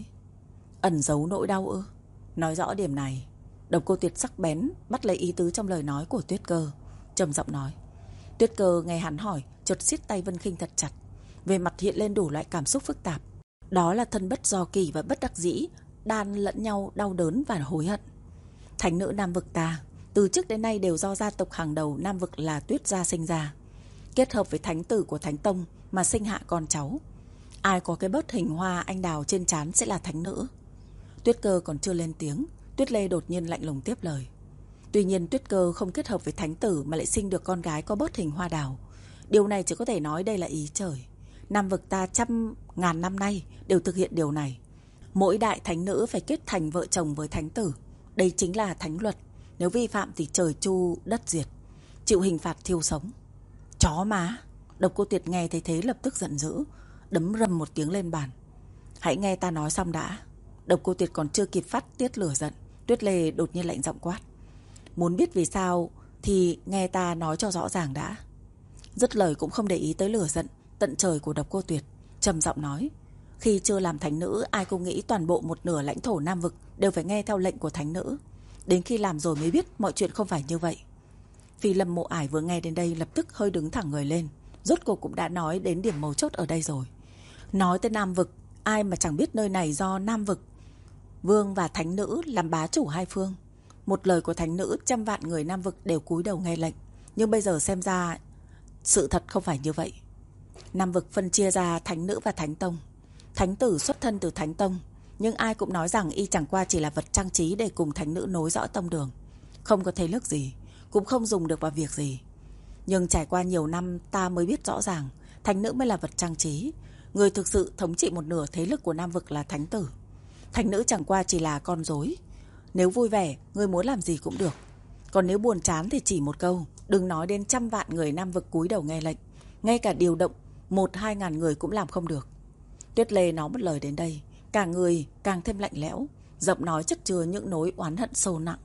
Ẩn giấu nỗi đau ư? Nói rõ điểm này. Độc Cô Tuyệt sắc bén bắt lấy ý tứ trong lời nói của Tuyết Cơ, trầm giọng nói. Tuyết Cơ nghe hắn hỏi, chợt siết tay Vân Khinh thật chặt, về mặt hiện lên đủ loại cảm xúc phức tạp. Đó là thân bất do kỳ và bất đắc dĩ, đan lẫn nhau đau đớn và hối hận. Thánh nữ Nam vực ta từ trước đến nay đều do gia tộc hàng đầu Nam vực là Tuyết gia sinh ra, kết hợp với thánh tử của Thánh Tông mà sinh hạ con cháu. Ai có cái bớt hình hoa anh đào trên trán sẽ là thánh nữ. Tuyết Cơ còn chưa lên tiếng, Tuyết Lê đột nhiên lạnh lùng tiếp lời. Tuy nhiên Tuyết Cơ không kết hợp với thánh tử mà lại sinh được con gái có bớt hình hoa đào. Điều này chỉ có thể nói đây là ý trời. Nam vực ta trăm ngàn năm nay đều thực hiện điều này. Mỗi đại thánh nữ phải kết thành vợ chồng với thánh tử. Đây chính là thánh luật. Nếu vi phạm thì trời chu đất diệt, chịu hình phạt thiêu sống. Chó má! Độc Cô Tuyệt nghe thấy thế lập tức giận dữ, đấm rầm một tiếng lên bàn. Hãy nghe ta nói xong đã. Độc Cô Tuyệt còn chưa kịp phát tiết lửa giận, Tuyết Lê đột nhiên lạnh giọng quát. Muốn biết vì sao thì nghe ta nói cho rõ ràng đã. Dứt lời cũng không để ý tới lửa giận tận trời của Độc Cô Tuyệt, trầm giọng nói. Khi chưa làm thánh nữ, ai cũng nghĩ toàn bộ một nửa lãnh thổ Nam vực đều phải nghe theo lệnh của thánh nữ. Đến khi làm rồi mới biết mọi chuyện không phải như vậy. Phi Lâm Mộ Ải vừa nghe đến đây lập tức hơi đứng thẳng người lên. Rốt cuộc cũng đã nói đến điểm mấu chốt ở đây rồi. Nói tới Nam vực, ai mà chẳng biết nơi này do Nam vực vương và thánh nữ làm bá chủ hai phương. Một lời của thánh nữ, trăm vạn người Nam vực đều cúi đầu nghe lệnh. Nhưng bây giờ xem ra sự thật không phải như vậy. Nam vực phân chia ra thánh nữ và thánh tông. Thánh tử xuất thân từ thánh tông, nhưng ai cũng nói rằng y chẳng qua chỉ là vật trang trí để cùng thánh nữ nối dõi tông đường, không có thế lực gì, cũng không dùng được vào việc gì. Nhưng trải qua nhiều năm ta mới biết rõ ràng thánh nữ mới là vật trang trí. Người thực sự thống trị một nửa thế lực của Nam vực là thánh tử. Thánh nữ chẳng qua chỉ là con rối. Nếu vui vẻ, người muốn làm gì cũng được. Còn nếu buồn chán thì chỉ một câu, đừng nói đến trăm vạn người Nam vực cúi đầu nghe lệnh. Ngay cả điều động một hai ngàn người cũng làm không được. Tuyết Lê nói một lời đến đây, cả người càng thêm lạnh lẽo, giọng nói chất chứa những nỗi oán hận sâu nặng.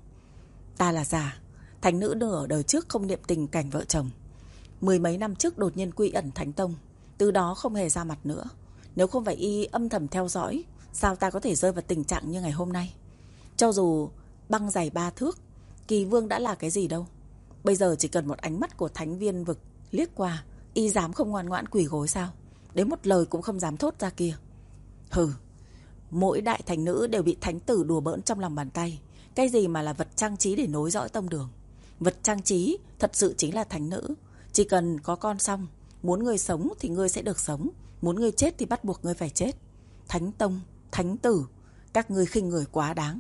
Ta là giả, thánh nữ nửa đời trước không niệm tình cảnh vợ chồng. Mười mấy năm trước đột nhiên quy ẩn thánh tông, từ đó không hề ra mặt nữa. Nếu không phải y âm thầm theo dõi, sao ta có thể rơi vào tình trạng như ngày hôm nay? Cho dù băng dày ba thước, kỳ vương đã là cái gì đâu. Bây giờ chỉ cần một ánh mắt của thánh viên vực liếc qua, y dám không ngoan ngoãn quỳ gối sao? Đến một lời cũng không dám thốt ra kia. Hừ, mỗi đại thánh nữ đều bị thánh tử đùa bỡn trong lòng bàn tay. Cái gì mà là vật trang trí để nối dõi tông đường? Vật trang trí thật sự chính là thánh nữ. Chỉ cần có con xong, muốn người sống thì ngươi sẽ được sống, muốn ngươi chết thì bắt buộc ngươi phải chết. Thánh tông, thánh tử, các ngươi khinh người quá đáng.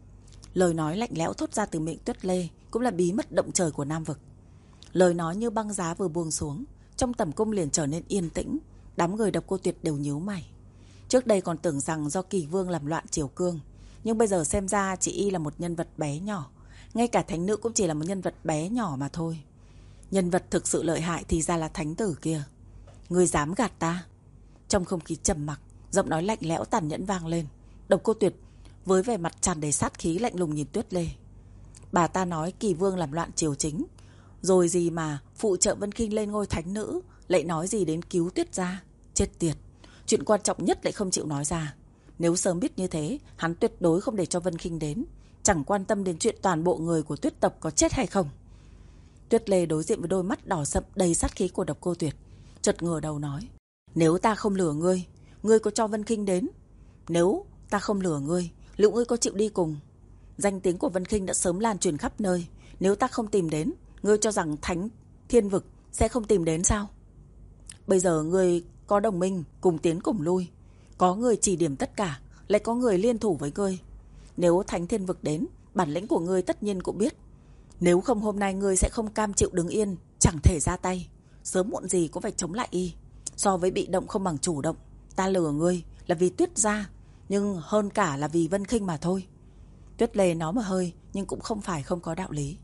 Lời nói lạnh lẽo thốt ra từ miệng Tuyết Lê cũng là bí mật động trời của Nam vực. Lời nói như băng giá vừa buông xuống, trong tầm cung liền trở nên yên tĩnh. Đám người Độc Cô Tuyệt đều nhíu mày. Trước đây còn tưởng rằng do kỳ vương làm loạn triều cương, nhưng bây giờ xem ra chỉ y là một nhân vật bé nhỏ. Ngay cả thánh nữ cũng chỉ là một nhân vật bé nhỏ mà thôi. Nhân vật thực sự lợi hại thì ra là thánh tử kia. Ngươi dám gạt ta? Trong không khí trầm mặc, giọng nói lạnh lẽo tàn nhẫn vang lên. Độc Cô Tuyệt với vẻ mặt tràn đầy sát khí lạnh lùng nhìn Tuyết Lê. Bà ta nói Kỳ Vương làm loạn triều chính, rồi gì mà phụ trợ Vân Khinh lên ngôi thánh nữ, lại nói gì đến cứu Tuyết gia. Chết tiệt, chuyện quan trọng nhất lại không chịu nói ra. Nếu sớm biết như thế, hắn tuyệt đối không để cho Vân Khinh đến, chẳng quan tâm đến chuyện toàn bộ người của Tuyết tộc có chết hay không. Tuyết Lê đối diện với đôi mắt đỏ sậm đầy sát khí của Độc Cô Tuyệt, chợt ngửa đầu nói: Nếu ta không lừa ngươi, ngươi có cho Vân Khinh đến? Nếu ta không lừa ngươi, liệu ngươi có chịu đi cùng? Danh tiếng của Vân Khinh đã sớm lan truyền khắp nơi, nếu ta không tìm đến, ngươi cho rằng Thánh Thiên Vực sẽ không tìm đến sao? Bây giờ ngươi có đồng minh, cùng tiến cùng lui, có người chỉ điểm tất cả, lại có người liên thủ với ngươi. Nếu Thánh Thiên Vực đến, bản lĩnh của ngươi tất nhiên cũng biết. Nếu không hôm nay ngươi sẽ không cam chịu đứng yên, chẳng thể ra tay, sớm muộn gì cũng phải chống lại y. So với bị động không bằng chủ động, ta lừa ngươi là vì Tuyết gia, nhưng hơn cả là vì Vân Khinh mà thôi. Tuyết Lê nói một hơi, nhưng cũng không phải không có đạo lý.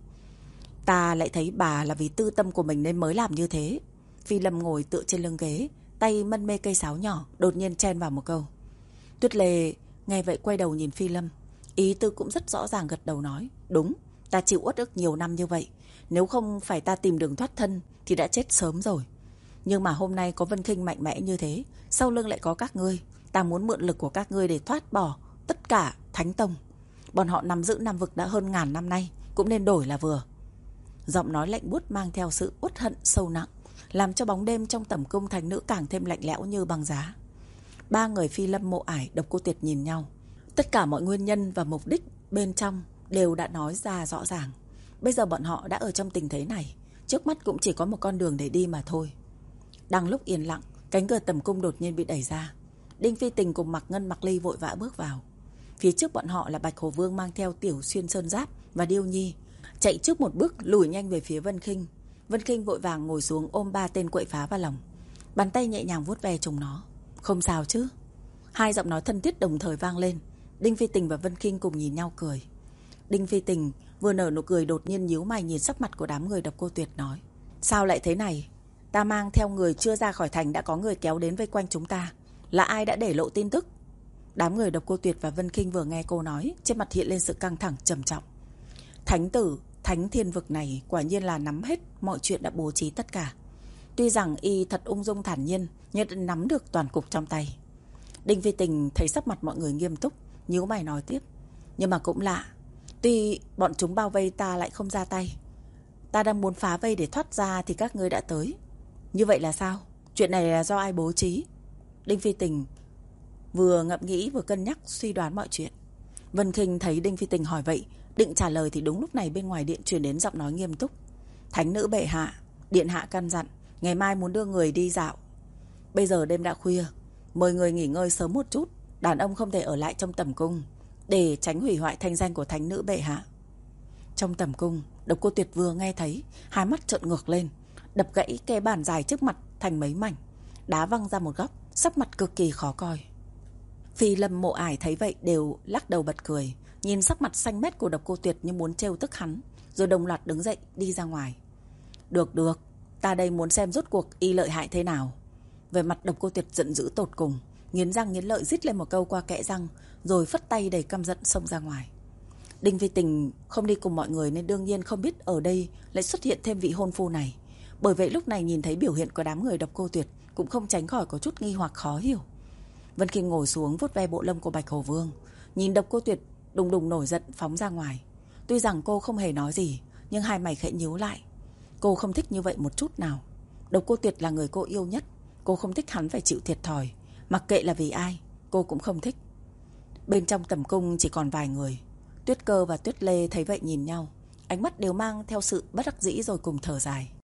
Ta lại thấy bà là vì tư tâm của mình nên mới làm như thế. Phi Lâm ngồi tựa trên lưng ghế, tay mân mê cây sáo nhỏ, đột nhiên chen vào một câu. Tuyết Lê nghe vậy quay đầu nhìn Phi Lâm, ý tư cũng rất rõ ràng, gật đầu nói: Đúng, ta chịu uất ức nhiều năm như vậy, nếu không phải ta tìm đường thoát thân thì đã chết sớm rồi. Nhưng mà hôm nay có Vân Khinh mạnh mẽ như thế, sau lưng lại có các ngươi, ta muốn mượn lực của các ngươi để thoát bỏ tất cả Thánh Tông. Bọn họ nắm giữ Nam Vực đã hơn ngàn năm nay, cũng nên đổi là vừa. Giọng nói lạnh buốt mang theo sự uất hận sâu nặng, làm cho bóng đêm trong tẩm cung thánh nữ càng thêm lạnh lẽo như băng giá. Ba người Phi Lâm, Mộ Ải, Độc Cô Tuyệt nhìn nhau. Tất cả mọi nguyên nhân và mục đích bên trong đều đã nói ra rõ ràng. Bây giờ bọn họ đã ở trong tình thế này, trước mắt cũng chỉ có một con đường để đi mà thôi. Đang lúc yên lặng, cánh cửa tẩm cung đột nhiên bị đẩy ra. Đinh Phi Tình cùng Mạc Ngân, Mạc Ly vội vã bước vào. Phía trước bọn họ là Bạch Hổ Vương mang theo Tiểu Xuyên Sơn Giáp và Điêu Nhi, chạy trước một bước lùi nhanh về phía Vân Khinh. Vân Khinh vội vàng ngồi xuống ôm ba tên quậy phá vào lòng, bàn tay nhẹ nhàng vuốt ve chúng nó. Không sao chứ? Hai giọng nói thân thiết đồng thời vang lên. Đinh Phi Tình và Vân Khinh cùng nhìn nhau cười. Đinh Phi Tình vừa nở nụ cười đột nhiên nhíu mày nhìn sắc mặt của đám người Độc Cô Tuyệt nói: Sao lại thế này? Ta mang theo người chưa ra khỏi thành đã có người kéo đến vây quanh chúng ta, là ai đã để lộ tin tức? Đám người Độc Cô Tuyệt và Vân Khinh vừa nghe cô nói, trên mặt hiện lên sự căng thẳng trầm trọng. Thánh tử Thánh Thiên Vực này quả nhiên là nắm hết mọi chuyện, đã bố trí tất cả. Tuy rằng y thật ung dung thản nhiên, nhưng đã nắm được toàn cục trong tay. Đinh Phi Tình thấy sắc mặt mọi người nghiêm túc, nhíu mày nói tiếp: Nhưng mà cũng lạ, tuy bọn chúng bao vây ta lại không ra tay. Ta đang muốn phá vây để thoát ra thì các ngươi đã tới. Như vậy là sao? Chuyện này là do ai bố trí? Đinh Phi Tình vừa ngẫm nghĩ vừa cân nhắc suy đoán mọi chuyện. Vân Khinh thấy Đinh Phi Tình hỏi vậy, định trả lời thì đúng lúc này bên ngoài điện truyền đến giọng nói nghiêm túc: Thánh nữ bệ hạ, điện hạ căn dặn ngày mai muốn đưa người đi dạo. Bây giờ đêm đã khuya, mời người nghỉ ngơi sớm một chút. Đàn ông không thể ở lại trong tẩm cung, để tránh hủy hoại thanh danh của thánh nữ bệ hạ. Trong tẩm cung, Độc Cô Tuyệt vừa nghe thấy, hai mắt trợn ngược lên, đập gãy cái bàn dài trước mặt thành mấy mảnh, đá văng ra một góc, sắc mặt cực kỳ khó coi. Phi Lâm, Mộ Ải thấy vậy đều lắc đầu bật cười, nhìn sắc mặt xanh mét của Độc Cô Tuyệt như muốn trêu tức hắn, rồi đồng loạt đứng dậy đi ra ngoài. Được được, ta đây muốn xem rốt cuộc y lợi hại thế nào. Về mặt Độc Cô Tuyệt giận dữ tột cùng, nghiến răng nghiến lợi rít lên một câu qua kẽ răng, rồi phất tay đầy căm giận xông ra ngoài. Đinh Phi Tình không đi cùng mọi người nên đương nhiên không biết ở đây lại xuất hiện thêm vị hôn phu này. Bởi vậy lúc này nhìn thấy biểu hiện của đám người Độc Cô Tuyệt cũng không tránh khỏi có chút nghi hoặc khó hiểu. Vân Khinh ngồi xuống vuốt ve bộ lông của Bạch Hổ Vương, nhìn Độc Cô Tuyệt đùng đùng nổi giận phóng ra ngoài. Tuy rằng cô không hề nói gì, nhưng hai mày khẽ nhíu lại. Cô không thích như vậy một chút nào. Độc Cô Tuyệt là người cô yêu nhất, cô không thích hắn phải chịu thiệt thòi, mặc kệ là vì ai, cô cũng không thích. Bên trong tẩm cung chỉ còn vài người. Tuyết Cơ và Tuyết Lê thấy vậy nhìn nhau, ánh mắt đều mang theo sự bất đắc dĩ rồi cùng thở dài.